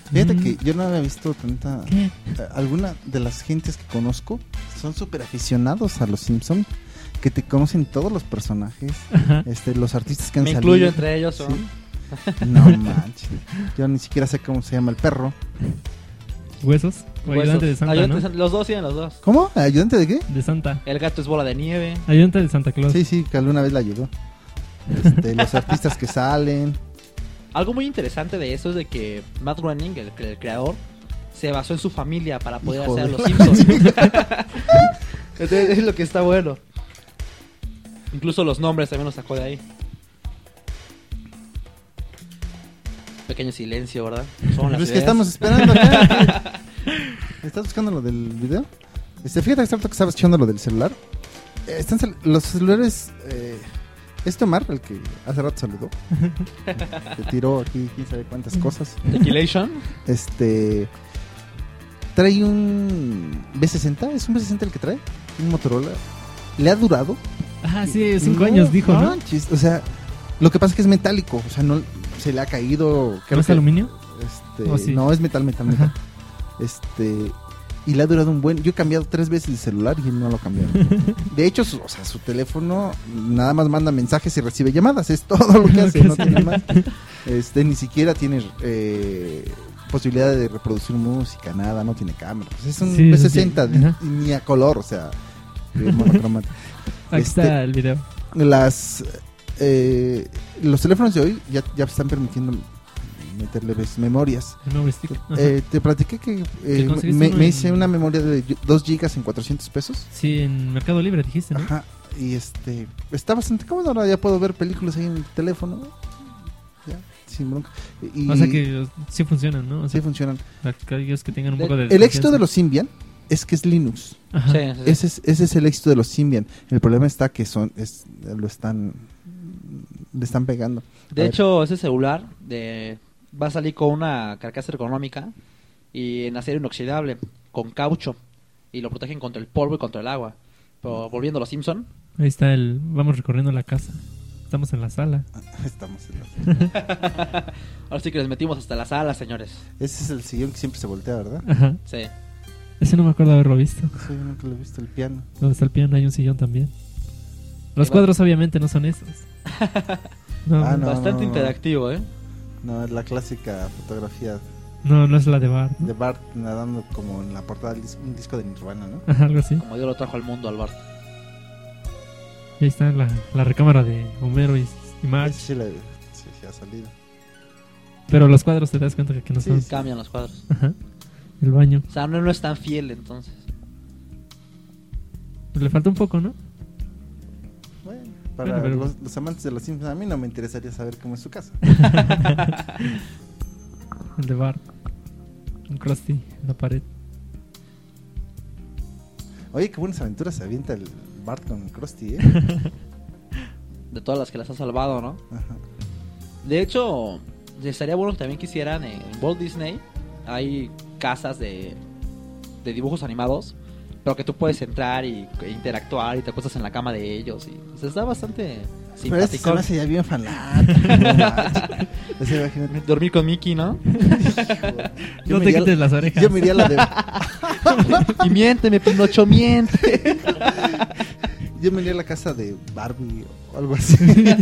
Fíjate Mm. que yo no había visto tanta... ¿Qué? eh, alguna de las gentes que conozco son súper aficionados a los Simpsons, que te conocen todos los personajes, Ajá. este, los artistas que han Me salido. incluyo entre ellos. Son. Sí. No manches. Yo ni siquiera sé cómo se llama el perro. Huesos. O Huesos. ayudante de Santa, Ayudante ¿no? de Santa- Los dos tienen los dos. ¿Cómo? ¿Ayudante de qué? De Santa. El gato es bola de nieve. Ayudante de Santa Claus. Sí, sí, que alguna vez la ayudó. Este, los artistas que salen. Algo muy interesante de eso es de que Matt Groening, el, el creador, se basó en su familia para poder Hijo hacer de- los Simpsons. Entonces, es lo que está bueno. Incluso los nombres también los sacó de ahí. Pequeño silencio, ¿verdad? Son las Pero es que ideas. estamos esperando acá. ¿Estás buscando lo del video? Este, fíjate que que estaba escuchando lo del celular. Eh, están cel- los celulares. Eh, este Omar, el que hace rato saludó, que tiró aquí quién sabe cuántas cosas. Tequilation. Este. Trae un B sesenta, es un B sesenta el que trae, un Motorola. Le ha durado. Ah, sí, cinco No años dijo, ¿no? manches, o sea, lo que pasa es que es metálico, o sea, no se le ha caído. creo ¿No es que- aluminio? Este, ¿O sí? No, es metal, metal, metal. Este, y le ha durado un buen. Yo he cambiado tres veces el celular y él no lo ha cambiado. De hecho, su, o sea, su teléfono nada más manda mensajes y recibe llamadas. Es todo lo que hace, no tiene más. Este, ni siquiera tiene eh, posibilidad de reproducir música, nada, no tiene cámara. Pues es un Sí, B eso sí. sesenta, Ajá. ni, ni a color, o sea, eh, monocromático. Aquí Este, está el video. Las eh, los teléfonos de hoy ya, ya están permitiendo meterle ves, memorias. El nuevo stick. Ajá. Eh, te platiqué que eh, Que conseguiste me, uno me en- hice una memoria de dos gigas en cuatrocientos pesos. Sí, en Mercado Libre dijiste, ¿no? Ajá. Y este está bastante cómodo. Ahora ya puedo ver películas ahí en el teléfono. Ya, sin bronca. Y, O sea que eh, sí funcionan, ¿no? O sí sea, funcionan. aquellos que tengan un De- poco de El éxito de desconfianza. los Symbian es que es Linux. Ajá. Sí, sí, sí. Ese es, ese es el éxito de los Symbian. El problema está que son es, lo están le están pegando. A De ver. hecho, ese celular de... va a salir con una carcasa ergonómica y en acero inoxidable, con caucho. Y lo protegen contra el polvo y contra el agua. Pero volviendo a los Simpson, Ahí está el... Vamos recorriendo la casa. Estamos en la sala. Estamos en la- ahora sí que les metimos hasta la sala, señores. Ese es el sillón que siempre se voltea, ¿verdad? Ajá. Sí. Ese no me acuerdo haberlo visto. Sí, yo nunca lo he visto, el piano. Donde está el piano hay un sillón también. Los Ahí va. cuadros obviamente no son esos. No, Ah, no. Bastante interactivo, ¿eh? No, es la clásica fotografía no, no es la de Bart. ¿no? de Bart nadando como en la portada del dis- un disco de Nirvana, ¿no? Ajá, algo así. Como Dios lo trajo al mundo, al Bart. Y ahí está la, la recámara de Homero y, y Marge. Sí, la- sí, sí, ha salido. Pero los cuadros te das cuenta que no Sí, son. sí. Cambian los cuadros. Ajá. El baño. O sea, no, no es tan fiel, entonces. Le falta un poco, ¿no? Bueno, para Bueno, pero- los, los amantes de los Simpsons, a mí no me interesaría saber cómo es su casa. El de Bart. Un Krusty en la pared. Oye, qué buenas aventuras se avienta el Bart con Krusty, ¿eh? De todas las que las ha salvado, ¿no? Ajá. De hecho, estaría bueno que también quisieran en Walt Disney. Hay casas de, de dibujos animados, pero que tú puedes entrar y e interactuar y te acuestas en la cama de ellos. Y, o sea, está bastante Pero este se simpático. me hace ya bien fanático. No manches. O sea, imagínate. Dormir con Mickey, ¿no? Yo No me te iría- quites las orejas. Yo me iría a la de Y miénteme, Pinocho, miente. yo me iría a la casa de Barbie o algo así.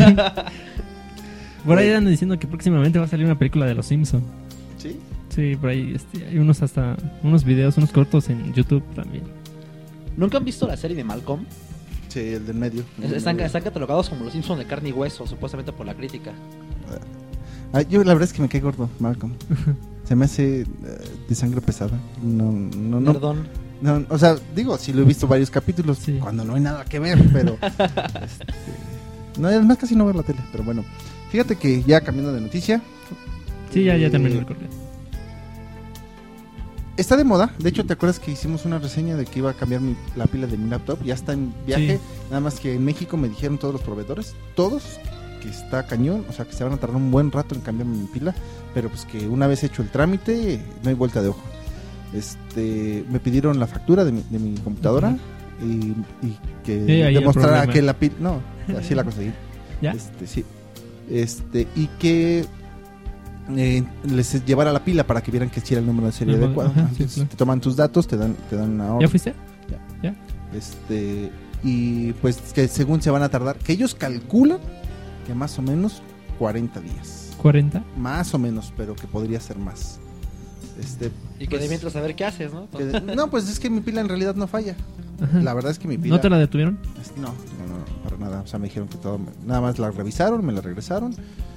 Por ahí andan diciendo que próximamente va a salir una película de Los Simpsons. ¿Sí? Sí, por ahí este, hay unos hasta unos videos, unos cortos en YouTube también. ¿Nunca han visto la serie de Malcolm? Sí, el del medio. Es- Están, están catalogados como los Simpsons de carne y hueso, supuestamente por la crítica. Ah, yo la verdad es que me cae gordo, Malcolm. Se me hace eh, de sangre pesada. No, no, no, Perdón. no. O sea, digo, sí lo he visto varios capítulos Sí. cuando no hay nada que ver, pero. este, no, además casi no veo la tele, pero bueno. Fíjate que ya cambiando de noticia. Sí, ya, ya eh, terminó el correo. Está de moda. De hecho, ¿te acuerdas que hicimos una reseña de que iba a cambiar mi- la pila de mi laptop? Ya está en viaje. Sí. Nada más que en México me dijeron todos los proveedores, todos, que está cañón. O sea, que se van a tardar un buen rato en cambiar mi pila. Pero pues que una vez hecho el trámite, no hay vuelta de hoja. Este, me pidieron la factura de mi, de mi computadora y, y que Sí, ahí el demostrara problema. que la pila... No, así la conseguí. ¿Ya? Este, sí. Este, y que eh, les llevara la pila para que vieran que sí era el número de serie Ajá, adecuado. ajá, sí, Entonces, claro. te toman tus datos, te dan, te dan una ¿Ya orden. fuiste? Este, y pues que según se van a tardar, que ellos calculan que más o menos cuarenta días. ¿cuarenta? Más o menos, pero que podría ser más. Este, Y que pues, de mientras saber qué haces, ¿no? que de- no, pues es que mi pila en realidad no falla. Ajá. La verdad es que mi pila ¿No te la detuvieron? es- no, no, no, para nada. O sea, me dijeron que todo, me- nada más la revisaron, me la regresaron.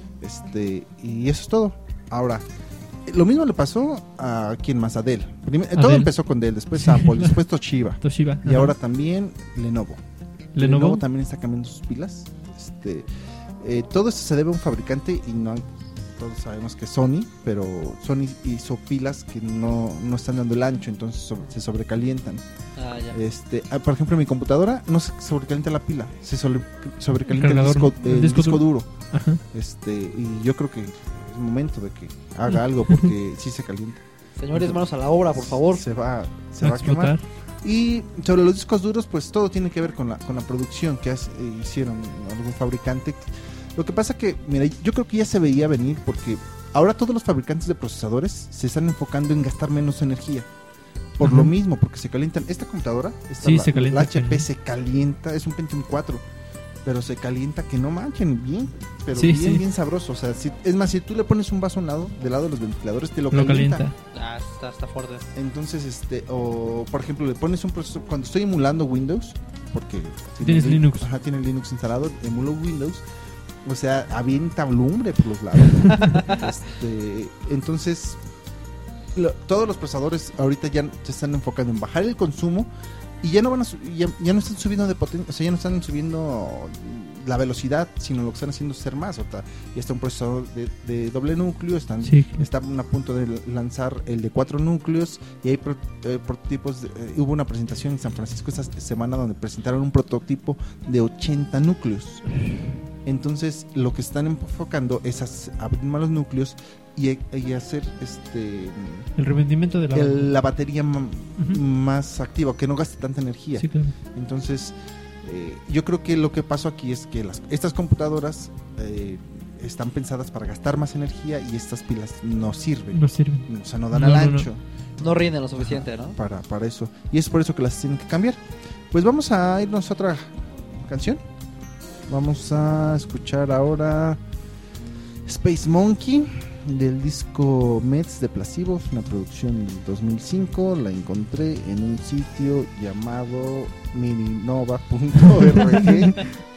Este, y eso es todo. Ahora, lo mismo le pasó a quien más, a Dell. Primer- todo Dell. empezó con Dell, después Apple, después Toshiba. Toshiba. Y ajá. ahora también Lenovo. Lenovo. también está cambiando sus pilas. Este, eh, todo esto se debe a un fabricante y no todos sabemos que Sony, pero Sony hizo pilas que no, no están dando el ancho, entonces sobre- se sobrecalientan. Ah, ya. Este, ah, por ejemplo, en mi computadora no se sobrecalienta la pila, se sobre- sobrecalienta El el, cargador, disco, el el disco disco duro. Ajá. Este, y yo creo que es momento de que haga algo porque sí se calienta. Señores, manos a la obra, por favor. Se va, se Va va a a quemar. explotar. Y sobre los discos duros, pues todo tiene que ver con la, con la producción que hace- eh, hicieron algún fabricante. Lo que pasa que, mira, yo creo que ya se veía venir porque ahora todos los fabricantes de procesadores se están enfocando en gastar menos energía. Por Ajá. lo mismo, porque se calientan. Esta computadora, esta, Sí, la, se calienta, la H P calienta. se calienta, es un Pentium cuatro, pero se calienta que no manchen bien, pero Sí, bien, sí. bien sabroso. O sea, si, es más, si tú le pones un vaso a un lado, del lado de los ventiladores, te lo, Lo calienta. calienta. Ah, está, está fuerte. Entonces, este, o por ejemplo, le pones un procesador, cuando estoy emulando Windows, porque Tienes tiene- Linux. Ajá, tiene Linux instalado, emulo Windows, o sea, avienta lumbre por los lados. este, entonces, lo- todos los procesadores ahorita ya se están enfocando en bajar el consumo y ya no van a su- ya, ya no están subiendo de potencia, o sea, ya no están subiendo la velocidad, sino lo que están haciendo es ser más. O sea, ya está un procesador de, de doble núcleo, están Sí. están a punto de lanzar el de cuatro núcleos y hay pro- eh, prototipos. de- eh, hubo una presentación en San Francisco esta semana donde presentaron un prototipo de ochenta núcleos. Entonces, lo que están enfocando es as- abrir más los núcleos y, y hacer este El rendimiento de la... el- la batería ma- Ujú. más activa, que no gaste tanta energía. Sí, claro. Entonces, eh, yo creo que lo que pasó aquí es que las, estas computadoras eh, están pensadas para gastar más energía y estas pilas no sirven. No sirve. O sea, no dan No, al no, no. ancho No rinden lo suficiente, ¿no? para, para eso. Y es por eso que las tienen que cambiar. Pues vamos a irnos a otra canción. Vamos a escuchar ahora Space Monkey del disco Mets de Placebo, una producción del dos mil cinco. La encontré en un sitio llamado mininova punto org.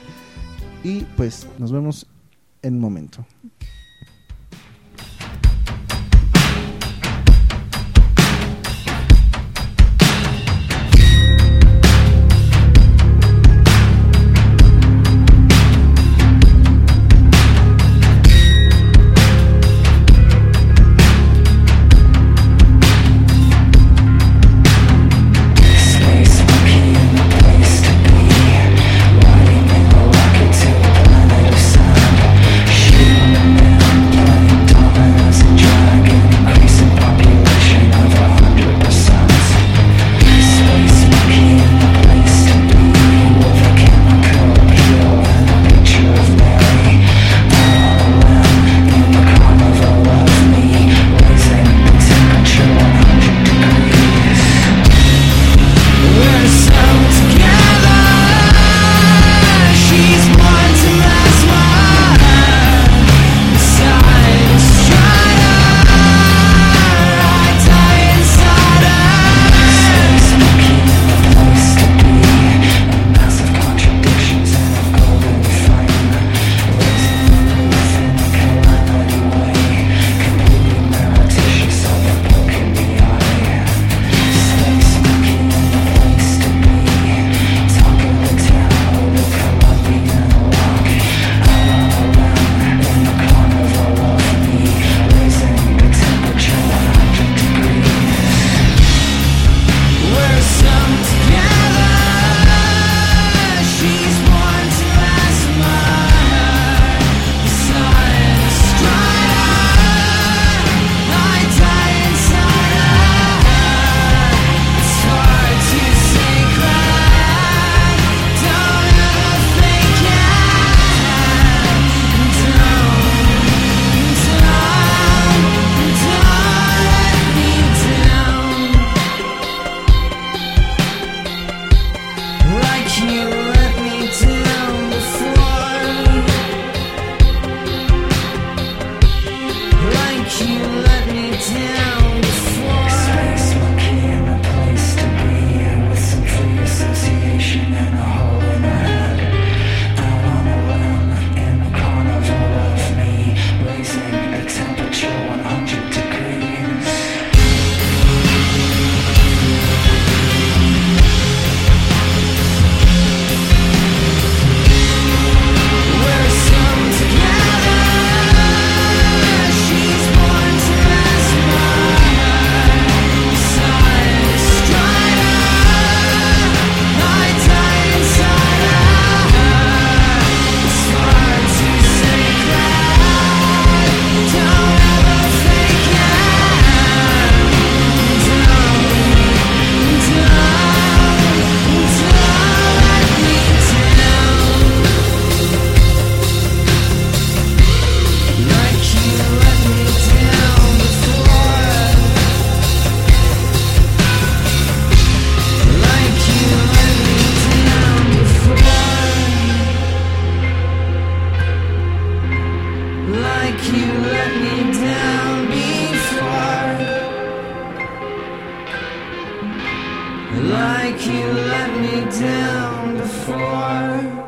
Y pues nos vemos en un momento. Riding in a rocket to the planet of sun. Shoot like you let me down before.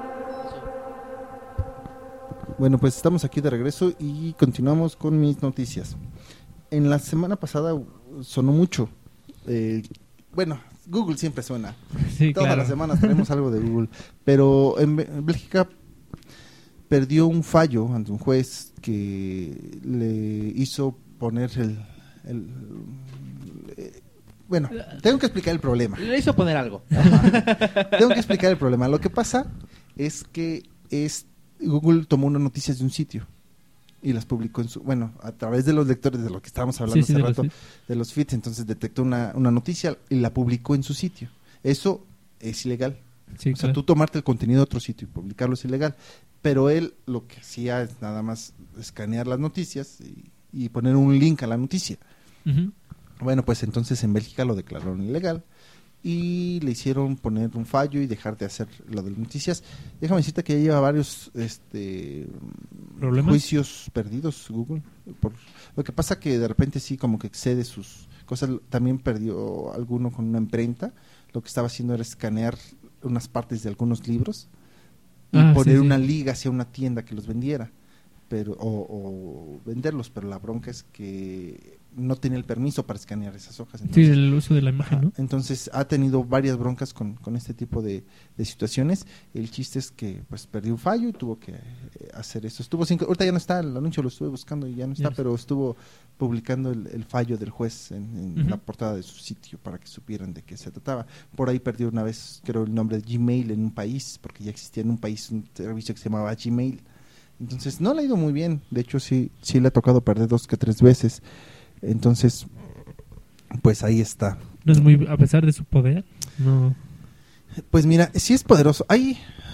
Bueno, pues estamos aquí de regreso y continuamos con mis noticias. En la semana pasada sonó mucho. Eh, bueno, Google siempre suena. Sí, Todas claro. las semanas tenemos algo de Google. Pero en, Bé- en Bélgica perdió un fallo ante un juez que le hizo poner el... el- eh, bueno, tengo que explicar el problema. Le hizo poner algo. Tengo que explicar el problema. Lo que pasa es que es, Google tomó unas noticias de un sitio y las publicó en su... Bueno, a través de los lectores, de lo que estábamos hablando Sí, sí, hace de los rato, feeds. de los feeds, entonces detectó una, una noticia y la publicó en su sitio. Eso es ilegal. Sí, O sea, claro. tú tomarte el contenido de otro sitio y publicarlo es ilegal. Pero él lo que hacía es nada más escanear las noticias y, y poner un link a la noticia. Ujú. Bueno, pues entonces en Bélgica lo declararon ilegal y le hicieron poner un fallo y dejar de hacer lo de las noticias. Déjame decirte que ya lleva varios este ¿Problemas? juicios perdidos Google. Por, lo que pasa que de repente sí como que excede sus cosas. También perdió alguno con una imprenta. Lo que estaba haciendo era escanear unas partes de algunos libros y Ah, poner sí, sí. una liga hacia una tienda que los vendiera, pero o, o venderlos, pero la bronca es que no tenía el permiso para escanear esas hojas. Sí, Entonces, el uso de la imagen, ajá, ¿no? entonces ha tenido varias broncas con, con este tipo de, de situaciones. El chiste es que pues perdió un fallo y tuvo que eh, hacer eso. Estuvo cinco, ahorita ya no está, el anuncio lo estuve buscando y ya no Ya está, no pero estuvo publicando el, el fallo del juez en, en Ujú. la portada de su sitio para que supieran de qué se trataba. Por ahí perdió una vez, creo, el nombre de Gmail en un país, porque ya existía en un país un servicio que se llamaba Gmail. Entonces no le ha ido muy bien, de hecho sí, sí le ha tocado perder dos que tres veces. Entonces, pues ahí está. No es muy, a pesar de su poder, no. Pues mira, sí es poderoso. Hay,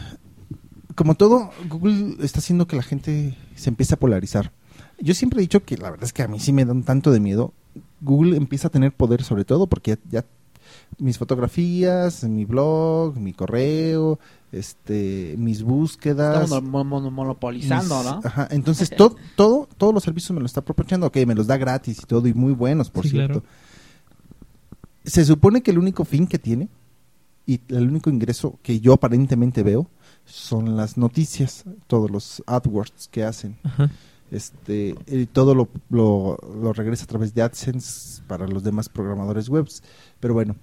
como todo, Google está haciendo que la gente se empiece a polarizar. Yo siempre he dicho que la verdad es que a mí sí me da un tanto de miedo. Google empieza a tener poder sobre todo porque ya, ya mis fotografías, mi blog, mi correo, este, mis búsquedas. Estamos mon- mon- monopolizando, mis- ¿no? Ajá, entonces todo, todo, todos los servicios me lo está proporcionando. Ok, me los da gratis y todo y muy buenos, por Sí, cierto. claro. Se supone que el único fin que tiene y el único ingreso que yo aparentemente veo son las noticias, todos los AdWords que hacen. Ajá. Este, y todo lo, lo, lo regresa a través de AdSense para los demás programadores webs. Pero bueno,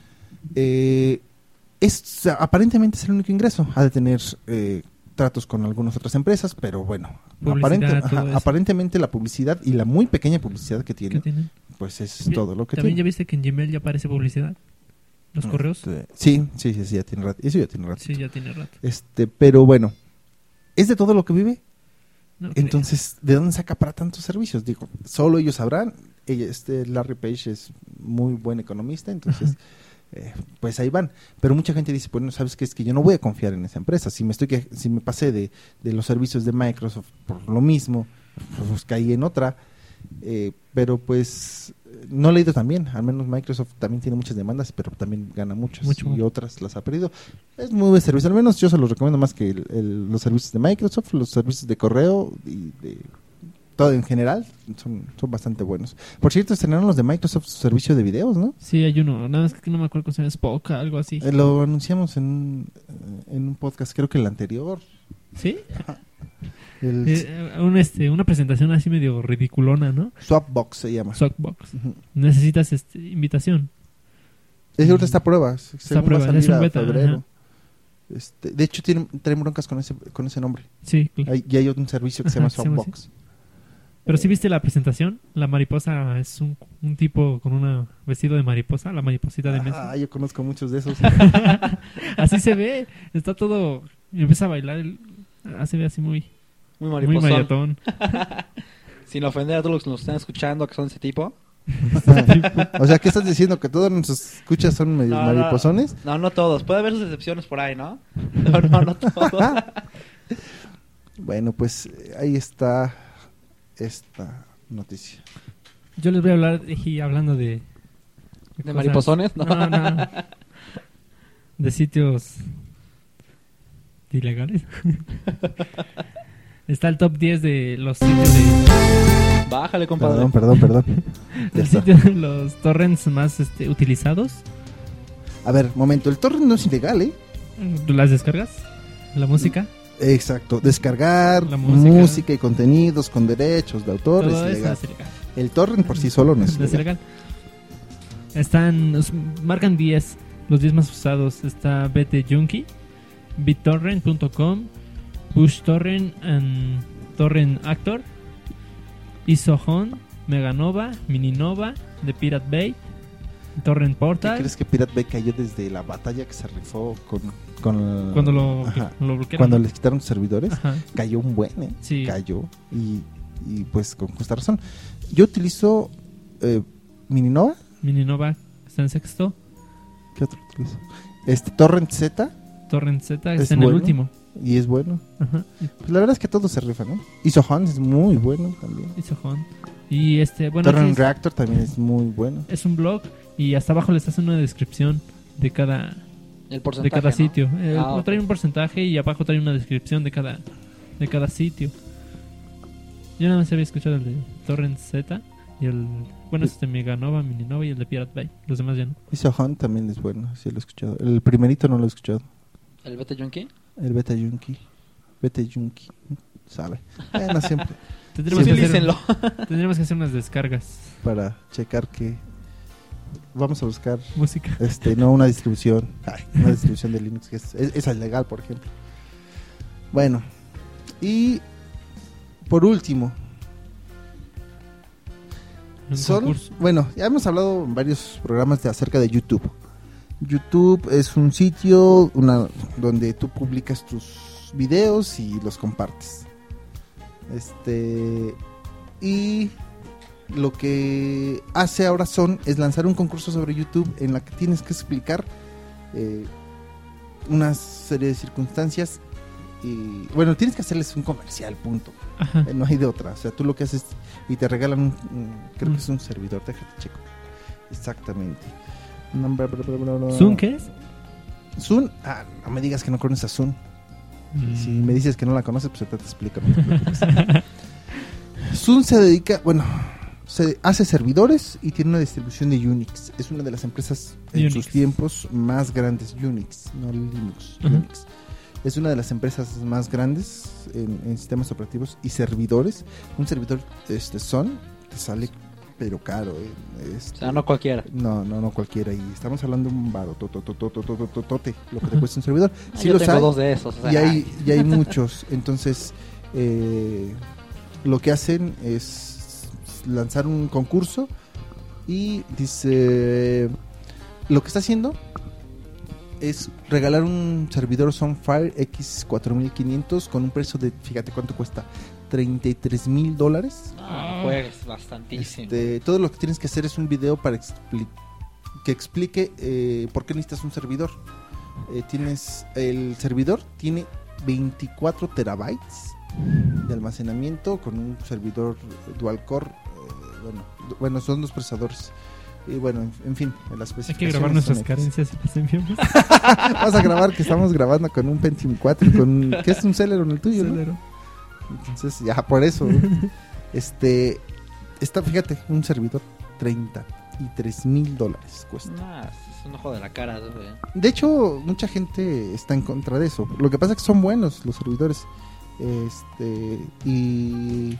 eh, es, aparentemente es el único ingreso. Ha de tener eh, tratos con algunas otras empresas, pero bueno, Publicidad, aparente- todo ajá, eso. aparentemente la publicidad y la muy pequeña publicidad que tiene, ¿Qué tienen? pues es Bien, todo lo que También ya tiene. viste que en Gmail ya aparece publicidad. Los correos. Este, sí, sí, sí, sí, ya tiene rato. Eso ya tiene rato. Sí, ya tiene rato. Este, pero bueno, ¿es de todo lo que vive? No creo. Entonces, ¿de dónde saca para tantos servicios? Digo, solo ellos sabrán. Ella, este Larry Page es muy buen economista, entonces, eh, pues ahí van. Pero mucha gente dice, bueno, ¿sabes qué? Es que yo no voy a confiar en esa empresa. Si me estoy que, si me pasé de, de los servicios de Microsoft por lo mismo, pues caí en otra. Eh, pero pues no le ha ido tan bien. Al menos Microsoft también tiene muchas demandas, pero también gana muchas Mucho y más. otras las ha perdido. Es muy buen servicio. Al menos yo se los recomiendo más que el- el- los servicios de Microsoft, los servicios de correo y de todo en general son, son bastante buenos. Por cierto, estrenaron los de Microsoft su servicio de videos, ¿no? Sí, hay uno. Nada más que no me acuerdo cómo se llama. Spock, algo así. Eh, lo anunciamos en, un- eh, en un podcast, creo que el anterior. ¿Sí? El Eh, un, este, una presentación así medio ridiculona, ¿no? Swapbox se llama. Sockbox. Ujú. Necesitas este, invitación. Ese ahorita está a prueba. Según prueba, va a salir es un a beta, febrero. ajá. Este, de hecho, tienen, traen broncas con ese, con ese nombre. Sí, claro. Hay, y hay un servicio que se llama Ajá, se llama Softbox. Pero sí viste la presentación. La mariposa es un, un tipo con un vestido de mariposa, la mariposita de mesa. Ah, yo conozco muchos de esos. Así se ve. Está todo. y Empieza a bailar. El, ah, se ve así muy, Muy muy mariposón. mayatón. Sin ofender a todos los que nos están escuchando que son ese tipo. O sea, ¿qué estás diciendo? ¿Que todos nuestros escuchas son medios No, no, mariposones? No, no todos. Puede haber sus excepciones por ahí, ¿no? No, no, no todos. Bueno, pues eh, ahí está esta noticia. Yo les voy a hablar, y hablando de... ¿De cosas- mariposones? No. No, no. De sitios ilegales. Está el top diez de los sitios de... Bájale, compadre. Perdón, perdón, perdón. Ya del está. sitio de los torrents más este, utilizados. A ver, momento, el torrent no es ilegal, ¿eh? ¿Tú las descargas? ¿La música? Exacto, descargar La música. música. y contenidos con derechos de autor Todo es eso ilegal. es ilegal. El torrent por sí solo no es Es ilegal. ilegal. Están, os marcan diez, los diez más usados. Está BTJunkie, BitTorrent punto com, PushTorrent, and Torrent Actor, Isohon, Meganova, Mininova, The Pirate Bay, Torrent ¿Qué Portal. crees que Pirate Bay cayó desde la batalla que se rifó con... con Cuando lo, Ajá. lo bloquearon. Cuando les quitaron sus servidores, Ajá. cayó un buen, ¿eh? Sí. Cayó. Y, y pues con justa razón. Yo utilizo eh, Mininova. Mininova está en sexto. ¿Qué otro utilizo? Este, Torrent Z. Torrent Z Es está en bueno. el último. Y es bueno. Ajá. Pues la verdad es que todos se rifan, ¿no? Isohon es muy bueno también. Isohon. Y este, bueno, aquí Torrent es, Reactor también es muy bueno. es un blog y hasta abajo les hacen una descripción de cada El porcentaje, de cada ¿no? sitio. Eh, Ah, ok. Trae un porcentaje y abajo trae una descripción de cada de cada sitio. Yo nada más había escuchado el de Torrent Z y el bueno, este Meganova, Mininova y el de Pirate Bay. Los demás ya no. Isohon también es bueno, sí lo he escuchado. El primerito no lo he escuchado. ¿El Beta Junkie? El Beta Junkie. Beta Junkie. Sabe. Bueno, siempre. Tendríamos, Sí, que hacer, Utilícenlo. tendríamos que hacer unas descargas. Para checar que... Vamos a buscar... Música. Este, no una distribución. Ay, una distribución de Linux que es, es, es ilegal, por ejemplo. Bueno. Y... Por último... Un Son, concurso. bueno, ya hemos hablado en varios programas de acerca de YouTube. YouTube es un sitio una, donde tú publicas tus videos y los compartes. Este y lo que hace ahora Son es lanzar un concurso sobre YouTube en la que tienes que explicar eh, una serie de circunstancias y bueno, tienes que hacerles un comercial, punto. Ajá. Eh, No hay de otra. O sea, tú lo que haces y te regalan un, un- creo que es un servidor, déjate checo. Exactamente. No, bla, bla, bla, bla, bla. ¿Zoom qué es? Zoom, ah, no me digas que no conoces a Zoom. Mm. Si me dices que no la conoces, pues ahorita te explico. No te preocupes. Zoom se dedica, bueno, se hace servidores y tiene una distribución de Unix. Es una de las empresas en Unix. sus tiempos más grandes. Unix, no Linux. Ajá. Unix. Es una de las empresas más grandes en, en sistemas operativos y servidores. Un servidor este Sun te sale pero caro. Eh. Este, O sea, no cualquiera. no, no, no cualquiera. Y estamos hablando de un baro, tototototototote, lo que te cuesta un servidor. Ah, Sí yo los tengo hay, dos de esos. o sea, y hay, y hay muchos. Entonces, eh, lo que hacen es lanzar un concurso y dice, lo que está haciendo es regalar un servidor Sunfire X cuatro mil quinientos con un precio de, fíjate cuánto cuesta, treinta y tres mil dólares. Ah, pues bastantísimo. Este, todo lo que tienes que hacer es un video para expli- que explique eh, por qué necesitas un servidor. Eh, tienes el servidor tiene veinticuatro terabytes de almacenamiento con un servidor dual core. eh, bueno, du- bueno, son dos procesadores. Y bueno, en, en fin, las Hay que especificaciones grabar nuestras son X. carencias y las enviamos. Vamos a grabar que estamos grabando con un Pentium cuatro, con que es un Celeron el tuyo, ¿no? Celero. Entonces, ya por eso. este está, fíjate, un servidor treinta y tres mil dólares cuesta. Ah, es un ojo de la cara. güey. De hecho, mucha gente está en contra de eso. Lo que pasa es que son buenos los servidores. Este y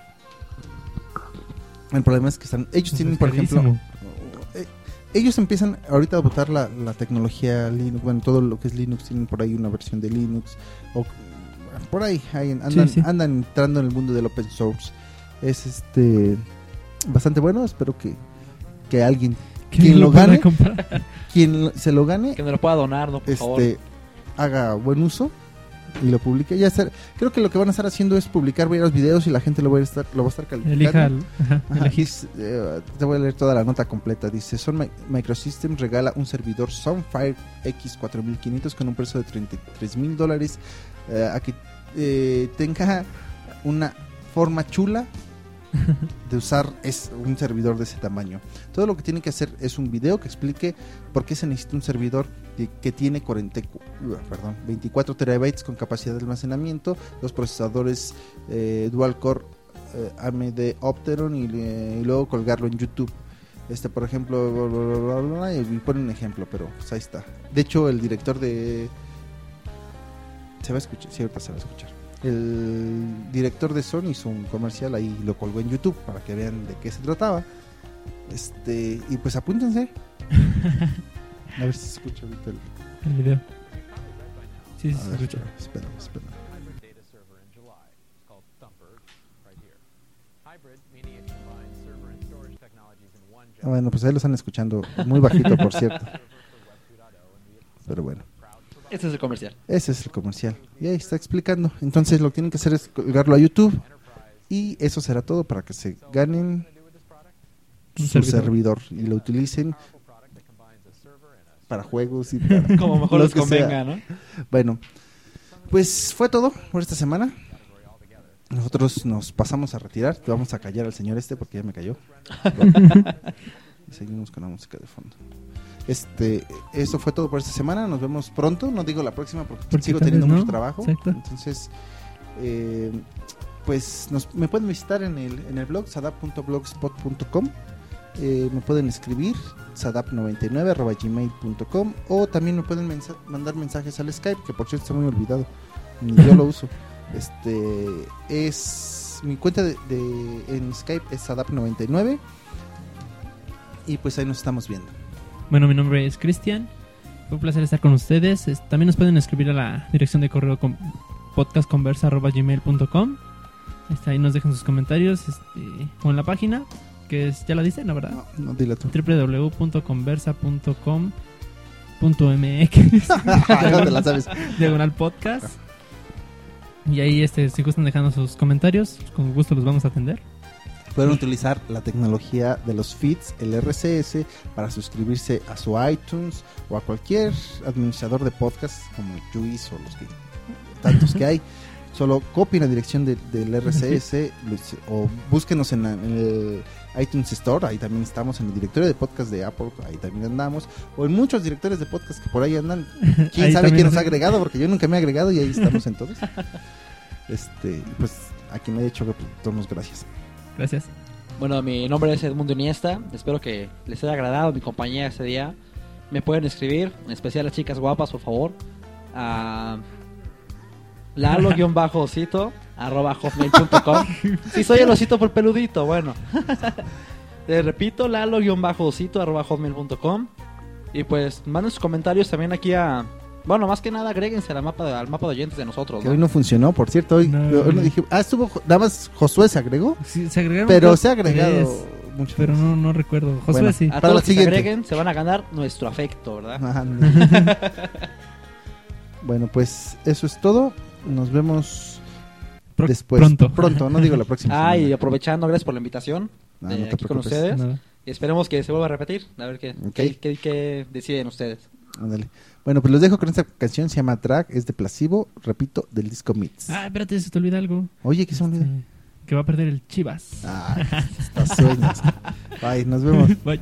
el problema es que están ellos Eso tienen, es por ejemplo, carísimo. eh, ellos empiezan ahorita a botar la, la tecnología Linux, bueno, todo lo que es Linux, tienen por ahí una versión de Linux o por ahí, ahí andan, Sí, sí. andan entrando en el mundo del open source. Es este bastante bueno, espero que, que alguien Que quien lo pueda gane, comprar. quien lo- se lo gane, Que me lo pueda donar, ¿no? Por favor. este haga buen uso y lo publique. Ya estar, creo que lo que van a estar haciendo es publicar varios videos y la gente lo va a estar, lo va a estar calificando. Elija el- ajá, Ajá, elegir. dice, eh, te voy a leer toda la nota completa. Dice, Sun Mi- Microsystems regala un servidor Sunfire X cuatro mil quinientos con un precio de treinta y tres mil dólares eh, a que eh, tenga una forma chula de usar es un servidor de ese tamaño. Todo lo que tiene que hacer es un video que explique por qué se necesita un servidor que, que tiene cuarenta, y cu- uh, perdón, veinticuatro terabytes con capacidad de almacenamiento, los procesadores eh, dual core eh, A M D Opteron y, eh, y luego colgarlo en YouTube. Este, por ejemplo, bla, bla, bla, bla, bla, y ponen un ejemplo, pero pues ahí está. De hecho, el director de... Se va a escuchar, sí, ahorita se va a escuchar. El director de Sony hizo un comercial, ahí lo colgó en YouTube para que vean de qué se trataba. Este, y pues apúntense. A ver si se escucha ahorita el, El video. Sí, sí, a se ver, escucha. espera, espera. data server in July. It's called Thumper, right here. Hybrid, meaning it combines server and storage technologies in one Ah, bueno, pues ahí lo están escuchando muy bajito, por cierto. Pero bueno, Este es el comercial. ese es el comercial. Y ahí está explicando. Entonces lo que tienen que hacer es colgarlo a YouTube. Y eso será todo para que se ganen Un su servidor. servidor y lo utilicen para juegos y para Como mejor lo les que convenga, sea. ¿no? Bueno, pues fue todo por esta semana. Nosotros nos pasamos a retirar. Vamos a callar al señor este porque ya me cayó. Y seguimos con la música de fondo. Este, eso fue todo por esta semana. Nos vemos pronto. No digo la próxima porque, Porque sigo tal teniendo vez mucho no. trabajo. Exacto. Entonces, eh, pues nos, me pueden visitar en el, en el blog sadap punto blogspot punto com. Eh, me pueden escribir sadap noventa y nueve arroba gmail punto com, o también me pueden mensa- mandar mensajes al Skype, que por cierto está muy olvidado, ni yo lo uso. Este es mi cuenta de, de en Skype es sadap noventa y nueve, y pues ahí nos estamos viendo. Bueno, mi nombre es Cristian. Fue un placer estar con ustedes. Es- También nos pueden escribir a la dirección de correo con podcastconversa arroba gmail punto com. Este, ahí nos dejan sus comentarios, este, o en la página, que es, ya la dicen, ¿no, verdad? No, no dile tú. doble u doble u doble u punto conversa punto com punto m x No te la sabes. diagonal podcast. Y ahí, este, si gustan dejando sus comentarios, con gusto los vamos a atender. Pueden utilizar la tecnología de los feeds, el R S S, para suscribirse a su iTunes o a cualquier administrador de podcast como Juice o los que tantos que hay. Solo copien la dirección de- del R S S los- o búsquenos en, la- en el iTunes Store, ahí también estamos, en el directorio de podcast de Apple, ahí también andamos, o en muchos directorios de podcast que por ahí andan. ¿Quién Ahí sabe también quién nos nos- ha agregado? Porque yo nunca me he agregado y ahí estamos en todos. Este, pues a quien me haya hecho, pues, damos gracias. Gracias. Bueno, mi nombre es Edmundo Iniesta. Espero que les haya agradado mi compañía este día. Me pueden escribir, en especial las chicas guapas, por favor, a lalo-osito arroba hotmail punto com. Si soy el osito por peludito, bueno. Les repito, lalo-osito arroba hotmail punto com. Y pues manden sus comentarios también aquí a... Bueno, más que nada agréguense al mapa de, al mapa de oyentes de nosotros, Que ¿no? hoy no funcionó, por cierto, hoy, No. hoy no dije, ah, estuvo, Jo- nada más Josué se agregó, Sí, se agregaron pero creo, se ha agregado tres, mucho. pero no, no recuerdo. Josué Bueno, sí. A Para todos la los que se siguiente. agreguen se van a ganar nuestro afecto, ¿verdad? Ajá, no. Bueno, pues eso es todo. Nos vemos Pro- después. Pronto. Pronto, no digo la próxima. Ah, y semana. aprovechando, gracias por la invitación. No, de no te aquí con preocupes. ustedes. Nada. Y esperemos que se vuelva a repetir. A ver qué, Ok. qué, qué- qué deciden ustedes. Ándale. Bueno, pues los dejo con esta canción, se llama Drag, es de Placebo, repito, del disco Mits. Ah, espérate, se te olvida algo. Oye, ¿qué se me olvida? Este, que va a perder el Chivas. Ah, estas sueños. Bye, nos vemos. Bye.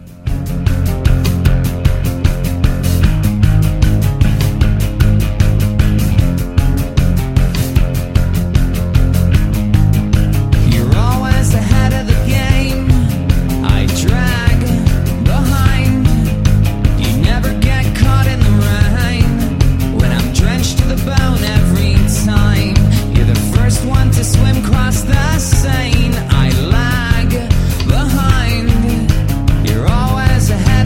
You're always ahead of the game. I drag behind. You never get caught in the rain. When I'm drenched to the bone every time. You're the first one to swim across the Seine. I lag behind. You're always ahead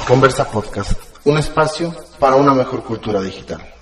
Conversa Podcast, un espacio para una mejor cultura digital.